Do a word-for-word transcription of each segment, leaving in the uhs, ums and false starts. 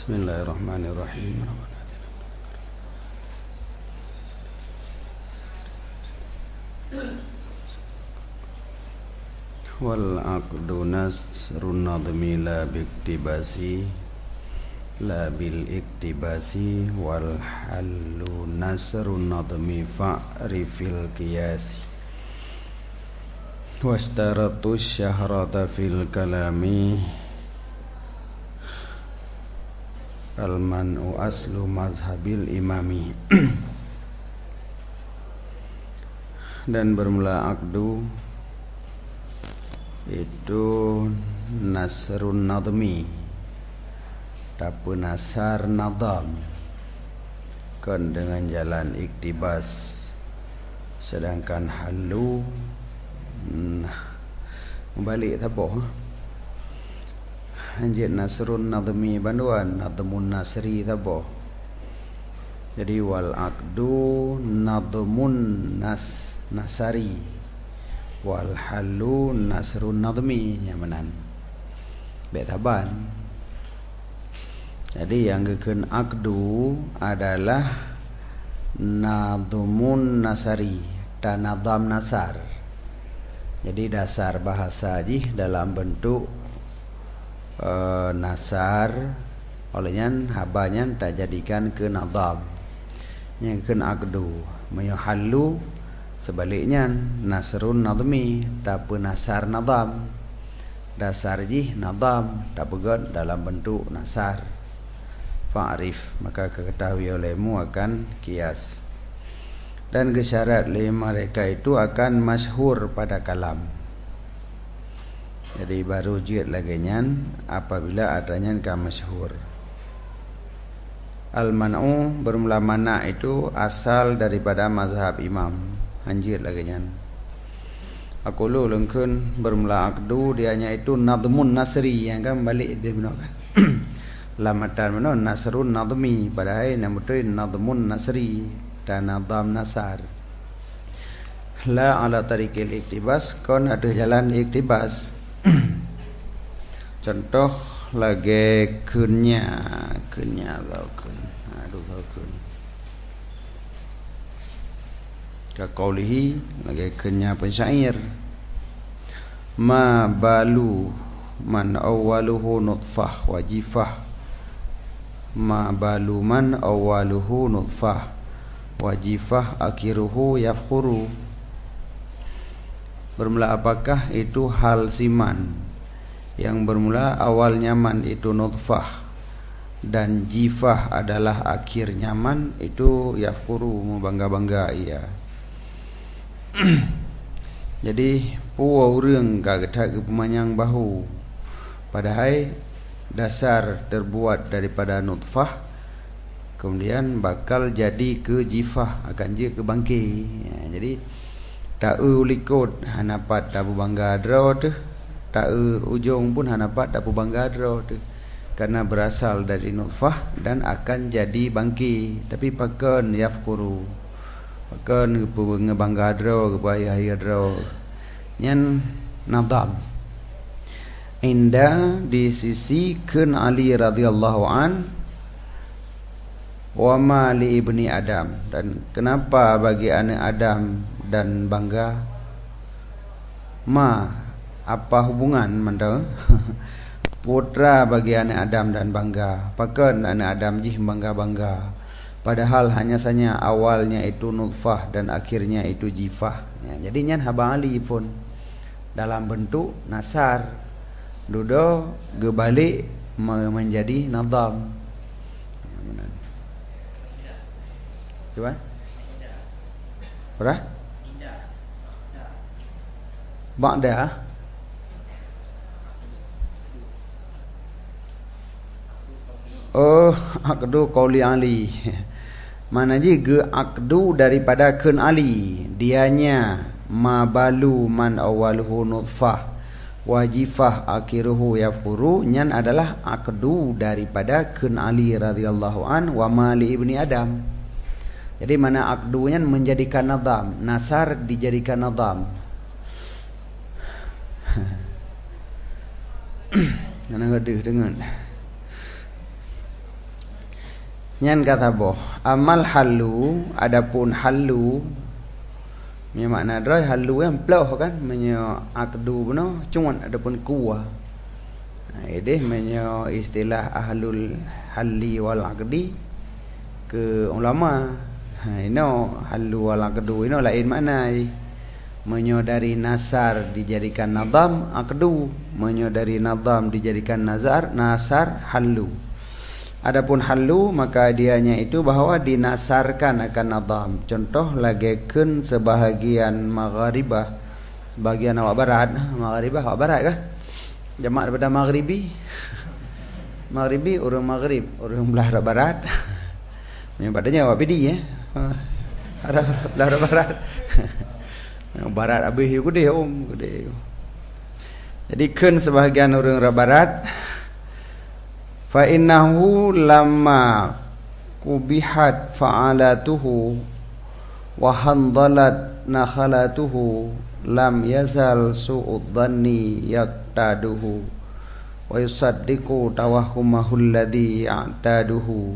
Bismillahirrahmanirrahim. Wal aqdu nasrun nadmi la biktibasi la bil iktibasi wal hallu nasrun nadmi fa'rifil qiyasi wastaratu syahrata fil kalami al-man'u aslu mazhabil imami. Dan bermula akdu itu nasrun nadmi tapi nasar nadam kan dengan jalan iktibas, sedangkan halu nah balik taboh anjir nasrun nadmi banduan nadmun nasri taboh. Jadi wal akdu nadmun nas nasari wal halu nasrun nadmi nyamanan betaban. Jadi yang gekeun akdu adalah nadmun nasari dan nadam nasar. Jadi dasar bahasa ji dalam bentuk e, nasar, olehnya habanya tak jadikan ke nadam. Yang gekeun akdu mayuhallu sebaliknya nasrun nadmi tapi nasar nadam, dasar jih nadam tak pegat dalam bentuk nasar. Fa'rif maka ketahui olehmu akan kias. Dan kesyarat lima mereka itu akan masyhur pada kalam. Jadi baru jid lagi nyan apabila adanya ka masyhur. Al-man'u bermula mana itu asal daripada mazhab imam. Anjir lagi nyan. Aku lu lengkun bermula akdu dianya itu nadmun nasri yang kan balik dia benar. Lamatan mana nasrun nadmi padahal nama tu nadmun nasri dan nadam nasar. La ala tariqil iktibas kon ada jalan iktibas. Contoh lagi kunnya kunnya laukun. Aduh laukun. Ka qaulihi lagi kenya pensyair ma balu man awwaluhu nutfah wajifah ma balu man awwaluhu nutfah wajifah akhiruhu yafkhuru. Bermula apakah itu hal siman yang bermula awal nyaman itu nutfah dan jifah adalah akhir nyaman itu yafkhuru bangga-bangga ia. Jadi puwa urang kagak ke pemanyang bahu padahal dasar terbuat daripada nutfah kemudian bakal jadi ke jifah akan je ke bangki ya, jadi tak ulikot hanapat tabu bangga dro tu tak ujung pun hanapat tabu bangga dro tu karena berasal dari nutfah dan akan jadi bangki tapi pakan yafkuru pakan ngebangga dro kebaya dro nyan nadam inda di sisi kun Ali radhiyallahu an wa ma li ibni Adam. Dan kenapa bagi anak Adam dan bangga ma apa hubungan manda putra bagi anak Adam dan bangga pakan anak Adam jih bangga-bangga padahal hanya saja awalnya itu nutfah dan akhirnya itu jifah ya, jadi nyan haba Ali pun dalam bentuk nasar dudo gebalik menjadi nadam. Coba. Berah? Ba'da. Oh, akdu qauli Ali. Mana je ge akdu daripada kun Ali. Dianya ma balu man awwaluhu nutfah wajifah akhiruhu yafuru nyan adalah akdu daripada kun Ali radhiyallahu an wa mali ibni Adam. Jadi mana akdunya menjadikan nadam, nasar dijadikan nadam. Mana gaduh dengan Nyan kata boh, amal halu, adapun halu, punya makna droy halu yang peloh kan, menyo akdu beno, cuman adapun kuah. Nah, ini menyo istilah ahlul halli wal akdi ke ulama. Ha, ino halu wal akdu ino lain makna. Menyo dari nasar dijadikan nadam akdu, menyo dari nadam dijadikan nazar nasar halu. Adapun halu maka dianya itu bahwa dinasarkan akan nadam. Contoh lagekeun sebahagian maghribah, sebagian awak barat, maghribah awak barat kah? Jamak daripada maghribi. Maghribi orang maghrib, orang belah barat. Yang padanya awak bidi ya. Ada belah barat. Barat habis you gede om, gede. Jadi keun sebahagian orang barat fa innahu lamma kubihat fa'alatuhu wa handalat nakhalatuhu lam yazal su'ud dhanni yaktaduhu wa yusaddiqu tawahhumahu alladhi ya'taduhu.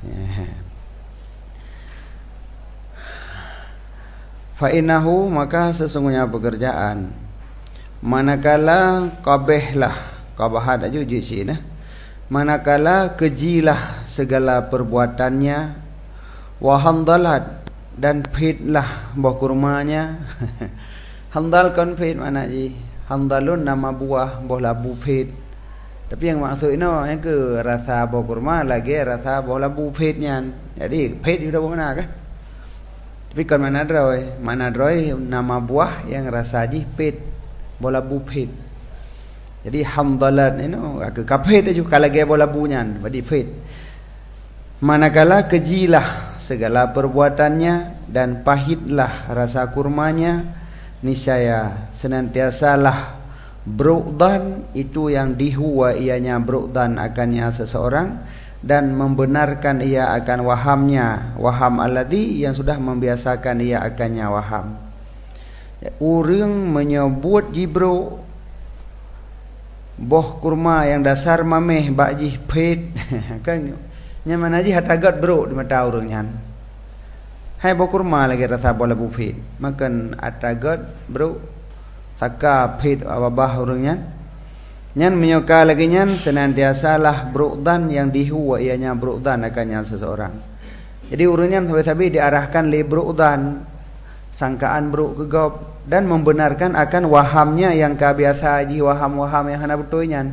Fa innahu maka sesungguhnya pekerjaan manakala qabihlah qabahat aja uji sini manakala kejilah segala perbuatannya, wahandalat dan fitlah buah kurmanya. Handal kan fit mana ji? Handalun nama buah buah labu fit. Tapi yang maksud ini yang ke rasa buah kurma lagi rasa buah labu fitnya. Jadi fit itu mana kan? Tapi kan mana droy? Mana droy nama buah yang rasa ji fit buah labu fit. Jadi hamdalat ini ke kapit aja kalau dia bola bunyan badi fit. Manakala kejilah segala perbuatannya dan pahitlah rasa kurmanya, niscaya senantiasalah bru'dan itu yang dihua ianya bru'dan akannya seseorang dan membenarkan ia akan wahamnya, waham alladhi yang sudah membiasakan ia akannya waham. Orang menyebut jibro boh kurma yang dasar mameh bakji pet kan nyaman aja hatagat bro di mata orang nyan. Hai boh kurma lagi rasa bola bu pet makan hatagat bro saka pet abah orang nyan. Nyan menyoka lagi nyan senantiasalah bru'dan yang dihuwa ianya bru'dan akannya seseorang. Jadi orang nyan sampai-sampai diarahkan li bru'dan sangkaan bro kegop dan membenarkan akan wahamnya yang kebiasa ji waham-waham yang hana betuinya.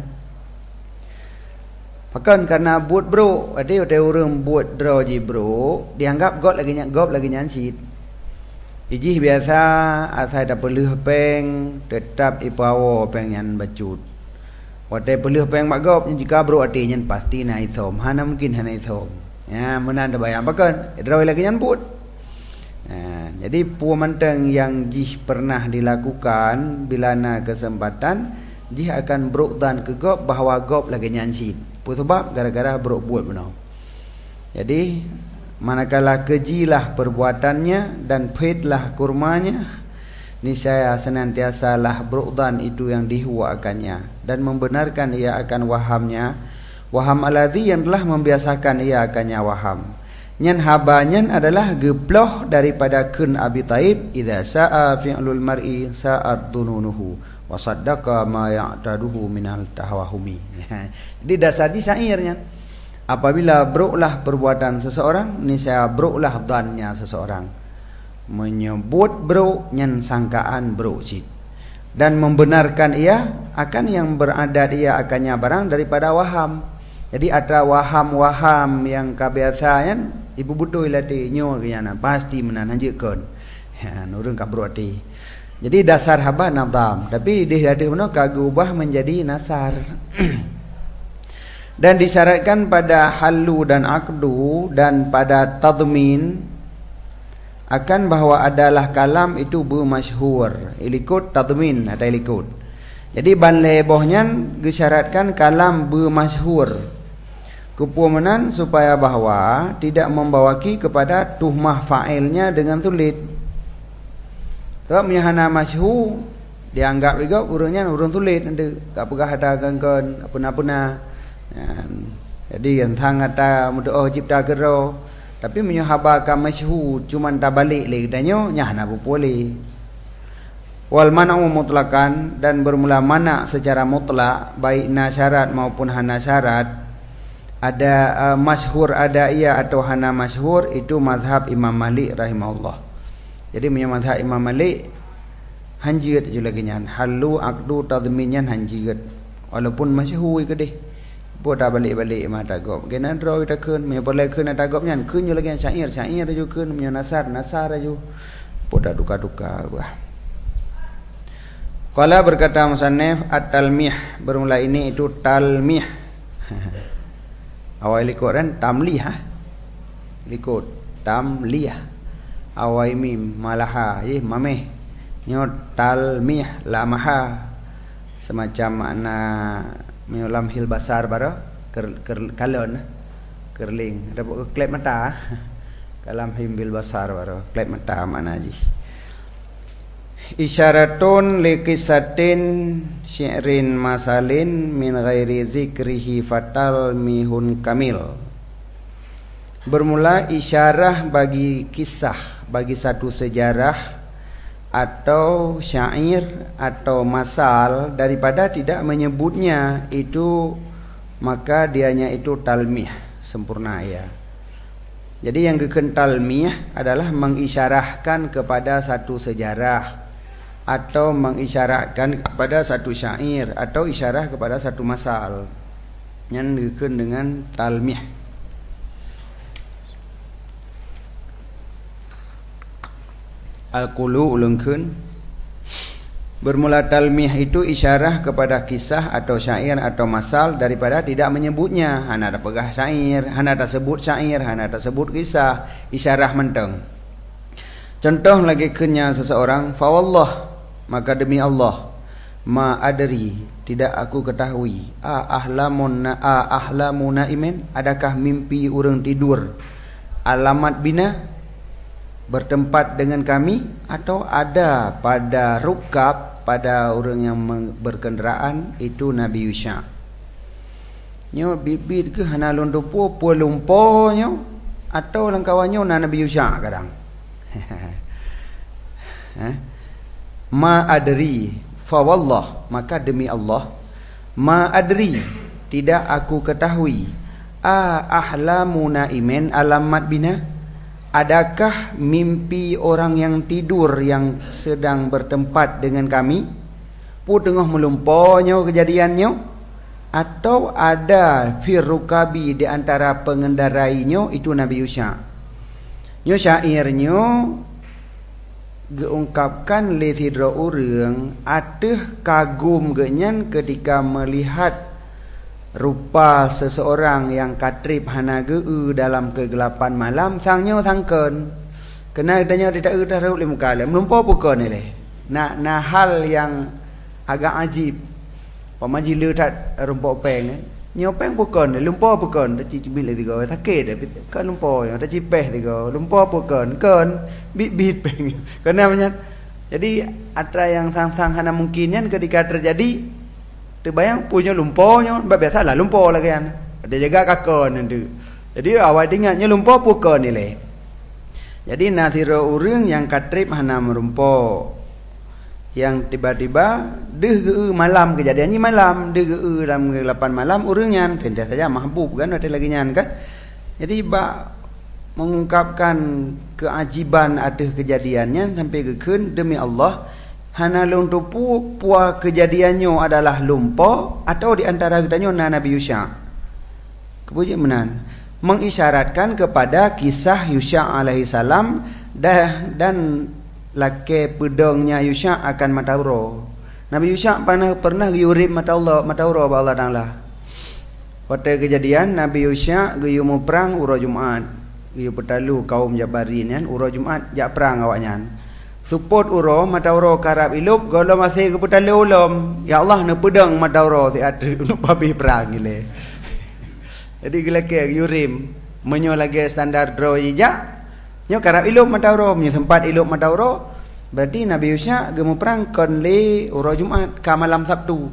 Pakan karena buat bro, ada ada orang buat draw ji bro, dianggap god lagi nyak gop lagi nyansit. Iji biasa asal dah pelih peng tetap ipawo peng nyan bacut. Wate pelih peng mak gop jika bro ati nyan pasti na isom, hana mungkin hana isom. Ya menan dah bayang pakan, draw lagi nyan buat. Nah, jadi puamanteng yang jih pernah dilakukan bila na kesempatan jih akan bru'dan ke gop bahawa gop lagi nyansit. Sebab gara-gara bro buat benar. Jadi manakala kejilah perbuatannya dan fitlah kurmanya, niscaya senantiasalah bru'dan itu yang dihuakannya dan membenarkan ia akan wahamnya, waham aladhi yang telah membiasakan ia akannya waham. Nyan habanyan adalah geploh daripada kun Abi Taib idza sa'a fi'lul mar'i sa'at dununuhu wa saddaqa ma ya'taduhu minal tahawahumi. Jadi dasar di syairnya apabila bruklah perbuatan seseorang niscaya bruklah dhannya seseorang. Menyebut bruk nyan sangkaan bruk cip dan membenarkan ia akan yang berada ia akannya barang daripada waham. Jadi ada waham-waham yang kebiasaan ibu butuh ilati nyo kena pasti menanjukkan. Ya nurun kabruati. Jadi dasar haba nadam, tapi dia ada mana kagubah menjadi nasar. Dan disyaratkan pada halu dan akdu dan pada tadmin akan bahawa adalah kalam itu bermasyhur. Ilikut tadmin ada ilikut. Jadi ban lebohnya disyaratkan kalam bermasyhur. Kepuamanan supaya bahawa tidak membawaki kepada tuhmah fa'ilnya dengan sulit. Sebab menyahana masyhur dianggap juga urangnya urang sulit nanti tak pegah ada gangkan apa-apa. Jadi yang thang ata mudah cipta gero tapi menyo haba ka masyhur cuman ta balik le danyo nyah na boleh. Wal man'u mutlaqan dan bermula mana secara mutlak baik na syarat maupun hana syarat ada uh, masyhur ada iya atau hana masyhur itu mazhab Imam Malik rahimahullah. Jadi menyo mazhab Imam Malik hanjiat je lagi nyan halu aqdu tadminyan hanjiat walaupun masyhur ke deh. Bo dah balik-balik mah tagop. Kena draw ita keun, me boleh keun tagop nyan, keun jo lagi syair, syair jo keun, me nasar, nasar jo. Bo dah duka-duka bah. Qala berkata musannif at-talmih, bermula ini itu talmih. Awal likut kan tamlih ha. Likut tamlih. Awal mim malaha, ye mameh. Nyo talmih lamaha. Semacam makna menyulam hil basar bara ker, ker kalon kerling ada buat klep mata kalam himbil basar bara klep mata mana ji isyaratun liqisatin syi'rin masalin min ghairi zikrihi fatal mihun kamil. Bermula isyarah bagi kisah, bagi satu sejarah atau syair atau masal daripada tidak menyebutnya itu, maka dianya itu talmih sempurna ya. Jadi yang geken talmih adalah mengisyarahkan kepada satu sejarah atau mengisyarahkan kepada satu syair atau isyarah kepada satu masal. Yang geken dengan talmih. Al-qulu ulungkeun. Bermula talmih itu isyarah kepada kisah atau syair atau masal daripada tidak menyebutnya. Hana ada pegah syair, hana ada sebut syair, hana ada sebut kisah, isyarah menteng. Contoh lagi kenya seseorang, fa wallah, maka demi Allah, ma adri, tidak aku ketahui, a ahlamun a ahlamuna imen, adakah mimpi urang tidur alamat bina bertempat dengan kami atau ada pada rukab pada orang yang berkenderaan itu Nabi Yusha. Nyo bibit ke hana londopo po lumpo nyo atau langkawannya na Nabi Yusha kadang. Ha? Ma adri fa wallah, maka demi Allah, ma adri, tidak aku ketahui, a ahlamuna imen alamat bina, adakah mimpi orang yang tidur yang sedang bertempat dengan kami pu tengah melumponya kejadiannya, atau ada firrukabi di antara pengendarainya itu Nabi Yusha. Nyo syairnya geungkapkan le sidra urang ateh kagum genyan ketika melihat rupa seseorang yang katrip hana geu dalam kegelapan malam sangnya sangken kena adanya tidak udah rau lima kali melumpa bukan ni nah nah hal yang agak ajib pamaji le tak rumpok peng nyopeng bukan lumpa bukan tak cibil tiga takit kan lumpa tak cipeh tiga lumpa bukan kan bit bit peng kena banyak. Jadi ada yang sang-sang hana mungkinnya ketika terjadi terbayang punya lumponya biasalah lumpo lagi kan ada jaga kakon itu. Jadi awal dengarnya lumpo bukan ni le. Jadi nasira urang yang katrip hana merumpo yang tiba-tiba deh geu malam kejadiannya malam deh geu dalam kegelapan malam urangnya pendek saja mahbub kan ada lagi nyan kan. Jadi ba mengungkapkan keajiban ada kejadiannya sampai gekeun demi Allah hana luntupu puah kejadiannya adalah lumpo atau di antara kedanyo na Nabi Yusha. Kepuji menan mengisyaratkan kepada kisah Yusha alaihi salam dan, dan laki pedangnya Yusha akan matauro. Nabi Yusha pernah pernah giurip mataullah matauro ba Allah taala. Pada kejadian Nabi Yusha giu mu perang uro Jumat. Giu petalu kaum Jabarin kan uro Jumat jak perang awaknya. Support uro matauro karab ilup golo masih ke petalu ulum. Ya Allah ne pedang matauro si adu untuk babi perang ile. Jadi gila ke yurim menyo lagi standar draw ija. Nyo karab ilup matauro menyo sempat ilup matauro berarti Nabi Yusha gemu perang kon le uro Jumat ka malam Sabtu.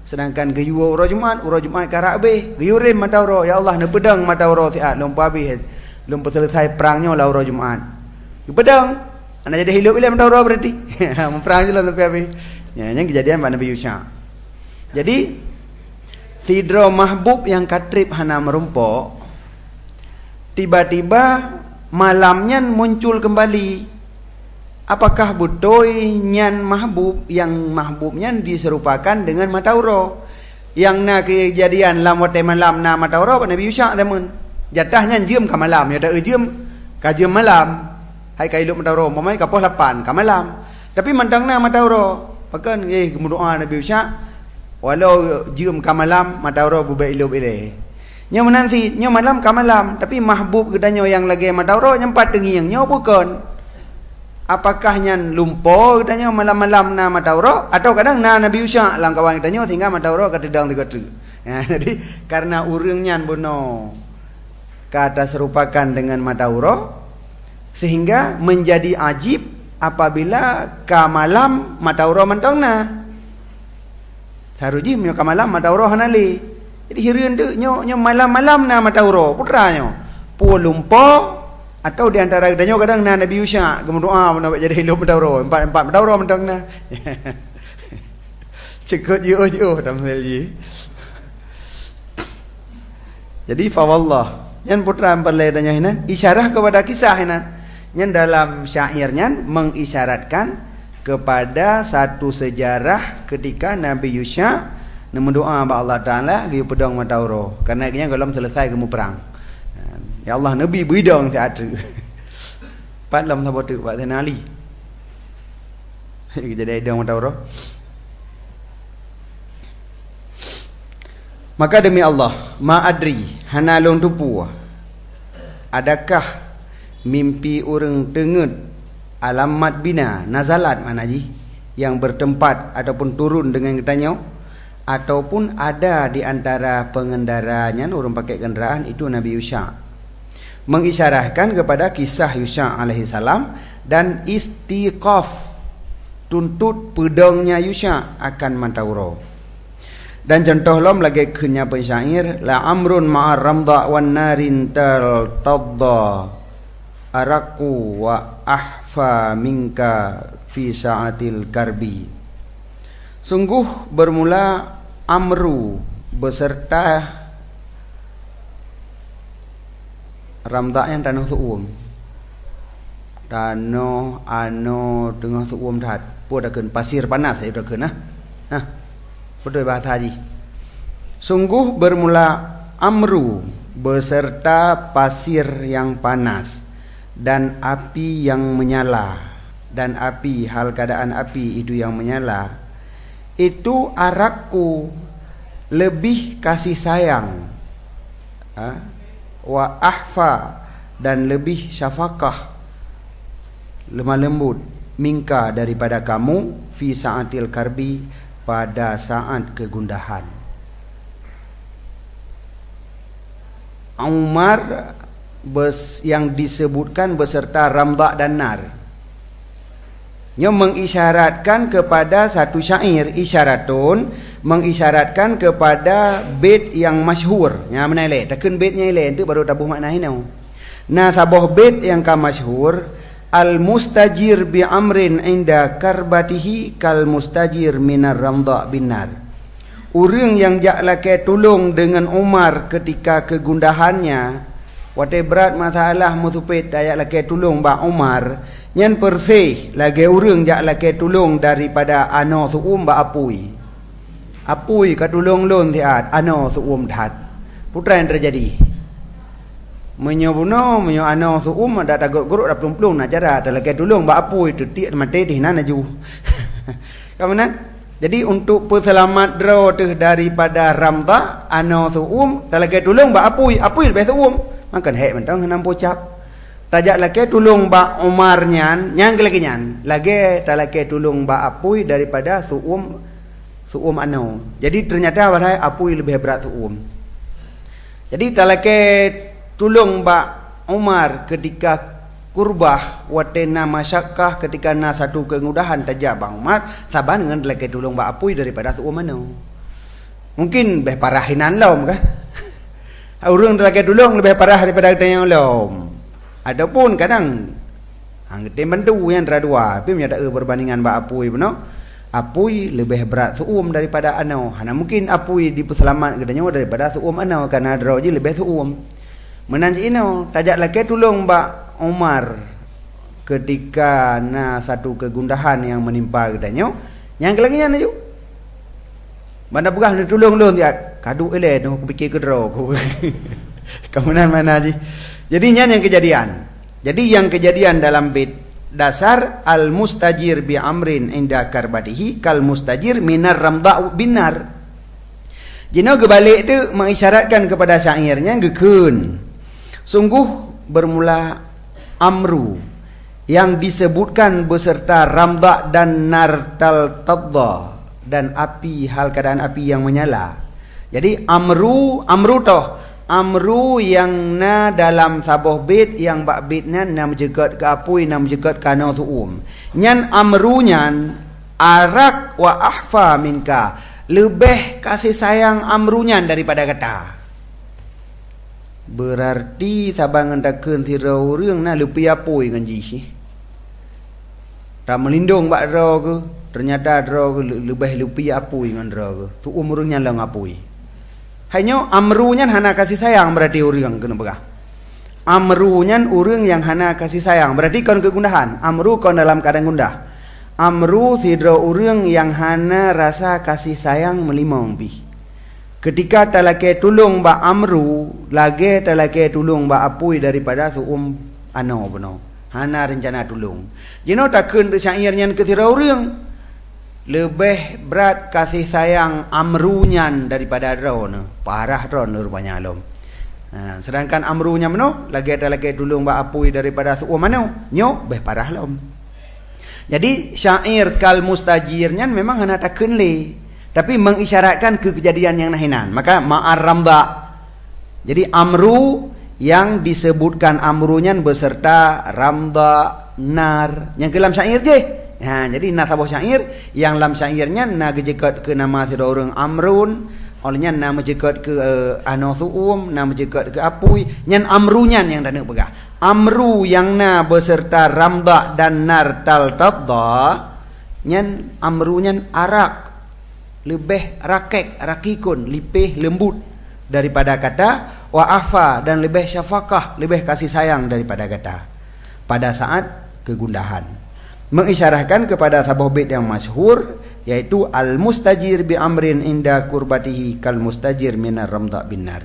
Sedangkan gayua ura Jumaat, ura Jumaat karak habis. Gayurin madauro, ya Allah ne pedang madauro siat lompa habis. Lompa selesai perangnya lah ura Jumaat. Di pedang, ana jadi hidup ile madauro berarti. Memperang je lah sampai habis. Ya, yang kejadian pada Nabi Yusha. Jadi sidra mahbub yang katrib hana merumpok, tiba-tiba malamnya muncul kembali. Apakah betul nyan mahbub yang mahbubnya diserupakan dengan matauro? Yang na kejadian lamot malam na matauro pada Nabi Yusha teman. Jatahnya jam ke malam, ya dak jam ka jam malam. Hai kai lu matauro, mamai ka pos lapan ka malam. Tapi mandang na matauro. Pakan eh doa Nabi Yusha walau jam ka malam matauro bubai ilub ile. Nya menanti nya malam ka malam, tapi mahbub gedanya yang lagi matauro nyempat tengiang nya bukan. Apakah nyan lumpo katanya malam-malam na matauro atau kadang na Nabi Yusha lang kawan katanya sehingga matauro katedang tiga tu. Ya, jadi karena urang nyan bono kata serupakan dengan matauro sehingga menjadi ajib apabila ka malam matauro mentongna. Saruji menyo ka malam matauro hanali. Jadi hireun tu nyo nyo malam-malam na matauro putranya. Pu lumpo atau di antara kadang kadang na Nabi Yusha gemudoa menawa jadi hidup madauro empat empat madauro mentang na cekut yo yo tamil ji. Jadi fa wallah yan putra perle danya hinan isyarah kepada kisah hinan yan dalam syairnya mengisyaratkan kepada satu sejarah ketika Nabi Yusha mendoa ba Allah Taala gi pedang madauro karena nya dalam selesai gemu perang. Ya Allah Nabi bidang tak ada. Pat lam sabar tu Pak Zainal Ali. Jadi idang matauro. Maka demi Allah, ma adri hanalong tupu. Adakah mimpi orang tenget alamat bina nazalat mana ji yang bertempat ataupun turun dengan katanya ataupun ada di antara pengendaranya orang pakai kendaraan itu Nabi Yusha. Mengisyarahkan kepada kisah Yusha alaihi salam dan istiqaf tuntut pedangnya Yusha akan matauro. Dan contoh lom lagi kenya pensyair la amrun ma'ar ramda wan narin tal tadda araku wa ahfa minka fi sa'atil karbi. Sungguh bermula amru beserta ramda yang tanah suum tanah ano tengah suum dah pun dah kena pasir panas saya dah kena nah betul bahasa haji. Sungguh bermula amru beserta pasir yang panas dan api yang menyala dan api hal keadaan api itu yang menyala itu arakku lebih kasih sayang ha? Wa ahfa dan lebih syafaqah lemah lembut minka daripada kamu fi sa'atil karbi pada saat kegundahan. Umar bes, yang disebutkan beserta Ramda dan Nar nya mengisyaratkan kepada satu syair isyaratun mengisyaratkan kepada bait yang masyhur nya menale takun baitnya lain tu baru tabuh makna hinau. Nah sabah bait yang ka masyhur al mustajir bi amrin inda karbatihi kal mustajir minar ramda binar. Urang yang jak lake tolong dengan Umar ketika kegundahannya wate berat masalah musupit dayak lake tolong ba Umar nyan persih lagi urang jak lake tolong daripada ano suum ba apui apui katulong lon tiat ano suum that putra yang terjadi menyobuno menyo ano suum ada tagot guruk dah plung-plung nak cara ada lake tolong ba apui tu tiak mate di nana ju kamana. Jadi untuk perselamat draw tu daripada ramda ano suum dah lake tolong ba apui apui lebih suum makan hek mentang enam pocap tajak laki tulung ba Umar nyan nyang lagi nyan lagi tak laki tulung ba apui daripada suum suum ano. Jadi ternyata bahai apui lebih berat suum. Jadi tak laki tulung ba Umar ketika kurbah watena masyakkah ketika na satu kemudahan tajak bang Umar saban dengan laki tulung ba apui daripada suum ano. Mungkin lebih parah hinan lom kan. Urang lagi tulung lebih parah daripada yang lom. Adapun kadang anggetin bantu yang dua, tapi menyata berbandingan ba apui beno. Apui lebih berat suum daripada anau. Hana mungkin apui di peselamat gedanya daripada suum anau karena droji lebih suum. Menanji inau tajak lagi tulung ba Umar ketika na satu kegundahan yang menimpa gedanya. Yang kelagi nya naju. Banda pegah nak tolong lu dia kadu ele aku fikir ke dro aku. Kemudian mana ji. Jadi yang kejadian. Jadi yang kejadian dalam bait dasar al mustajir bi amrin inda karbadihi kal mustajir minar ramda binar. Jino kebalik itu mengisyaratkan kepada syairnya gekeun. Sungguh bermula amru yang disebutkan beserta ramda dan nartal tadda dan api, hal keadaan api yang menyala. Jadi amru, amru toh amru yang na dalam sabuh bait yang bak baitnya na menjegat ke apui na menjegat kana tuum. Nyan amru nyan arak wa ahfa minka, lebih kasih sayang amru nyan daripada kata. Berarti sabangan takeun tirau reung na lepi apui ngan ji sih. Tak melindung bak ro ke. Ternyata dro lebih lupi apui dengan dro tu umurnya lang apui. Hanya amrunya hana kasih sayang berarti urang kena begah. Amrunya urang yang hana kasih sayang berarti kon kegundahan. Amru kon dalam keadaan gundah. Amru si dro urang yang hana rasa kasih sayang melimong pi. Ketika talake tulung ba amru lagi talake tulung ba apui daripada su um ano beno. Hana rencana tulung. Jino takun syairnya ke tira urang. Lebih berat kasih sayang amrunyan daripada drone. Parah drone rupanya alom. Ha, sedangkan amrunya mano lagi ada lagi tulung ba apui daripada suum mano nyo beh parah lom. Jadi syair kal mustajirnya memang hana takun le, tapi mengisyaratkan ke kejadian yang nahinan. Maka ma'ar ramda. Jadi amru yang disebutkan amrunya beserta ramda nar yang dalam syair je. Ha, jadi na sabuh syair yang dalam syairnya na gejekat ke nama sida orang amrun, olehnya na mejekat ke uh, anosuum, na mejekat ke apui, nyan amrunya yang dak begah. Amru yang na beserta ramda dan nar tal tadda, nyan amrunya arak, lebih rakek, rakikun, lipih, lembut daripada kata wa afa dan lebih syafaqah, lebih kasih sayang daripada kata pada saat kegundahan. Mengisyarahkan kepada sabuh bait yang masyhur yaitu al mustajir bi amrin inda kurbatihi kal mustajir minar ramda binar.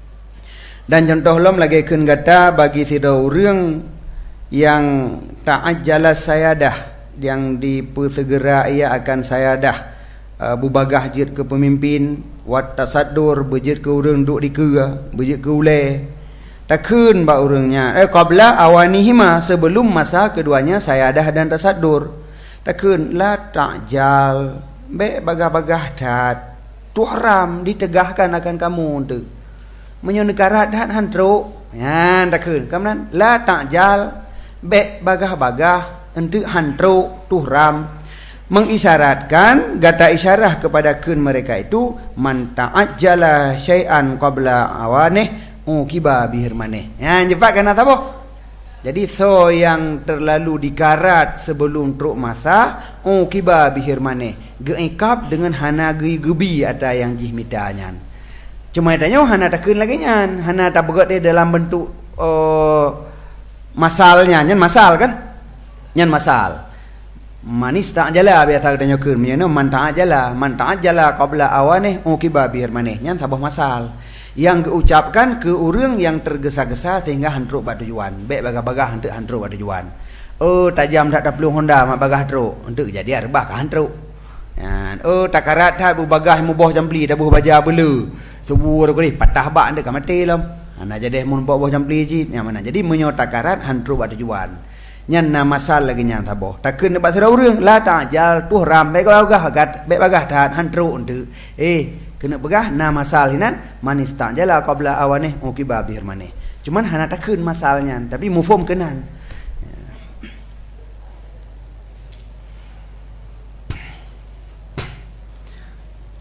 Dan contoh lom lagi keun kata bagi sida urang yang ta'ajjala sayadah, yang dipersegera ia akan sayadah uh, bubagah jid ke pemimpin, wat tasaddur bejid ke urang duk di kera, bejid ke ule. Takun ba urangnya eh qabla awanihima, sebelum masa keduanya sayadah dan tasaddur. Takun la ta'jal be bagah-bagah dat tuhram ditegahkan akan kamu tu menyo negara dat hantro ya takun kamnan la ta'jal be bagah-bagah entu hantro tuhram, mengisyaratkan gata isyarah kepada kun mereka itu man ta'ajjala syai'an qabla awanih oh kiba bihir maneh. Ya cepat kan apa? Jadi so yang terlalu dikarat sebelum truk masa oh kiba bihir maneh. Geikap dengan hana gei gebi ada yang jih midanya. Cuma tanya hana takun lagi nyan, hana tak begot dia dalam bentuk uh, masalnya, nyan masal kan? Nyan masal. Manis tak jala biasa tanya kun menyana man tak jala, man tak jala qabla awanih oh kiba bihir maneh. Nyan sabah masal. Yang keucapkan ke urang yang tergesa-gesa sehingga hantruk bak tujuan. Baik bagah-bagah hantuk hantruk bak tujuan. Oh tajam tak ada peluang Honda mak bagah hantruk. Hantuk jadi arbah ka hantruk. Ya, oh takarat tak bu bagah muboh jampli tak bu baja belu. Tubuh ro ni patah bak ande ka mati lam. Ana jadi mun boh jampli ji yang mana. Jadi menyo takarat hantruk bak tujuan. Nyan na masal lagi nyan taboh. Takun bak sira urang la ta'jal tuh ram baik bagah gat baik bagah tat hantruk hantuk. Eh kena begah na masal hinan manis tak jala qabla awaneh ukiba bihir maneh. Cuman hana takun masalnya tapi mufhum kenan.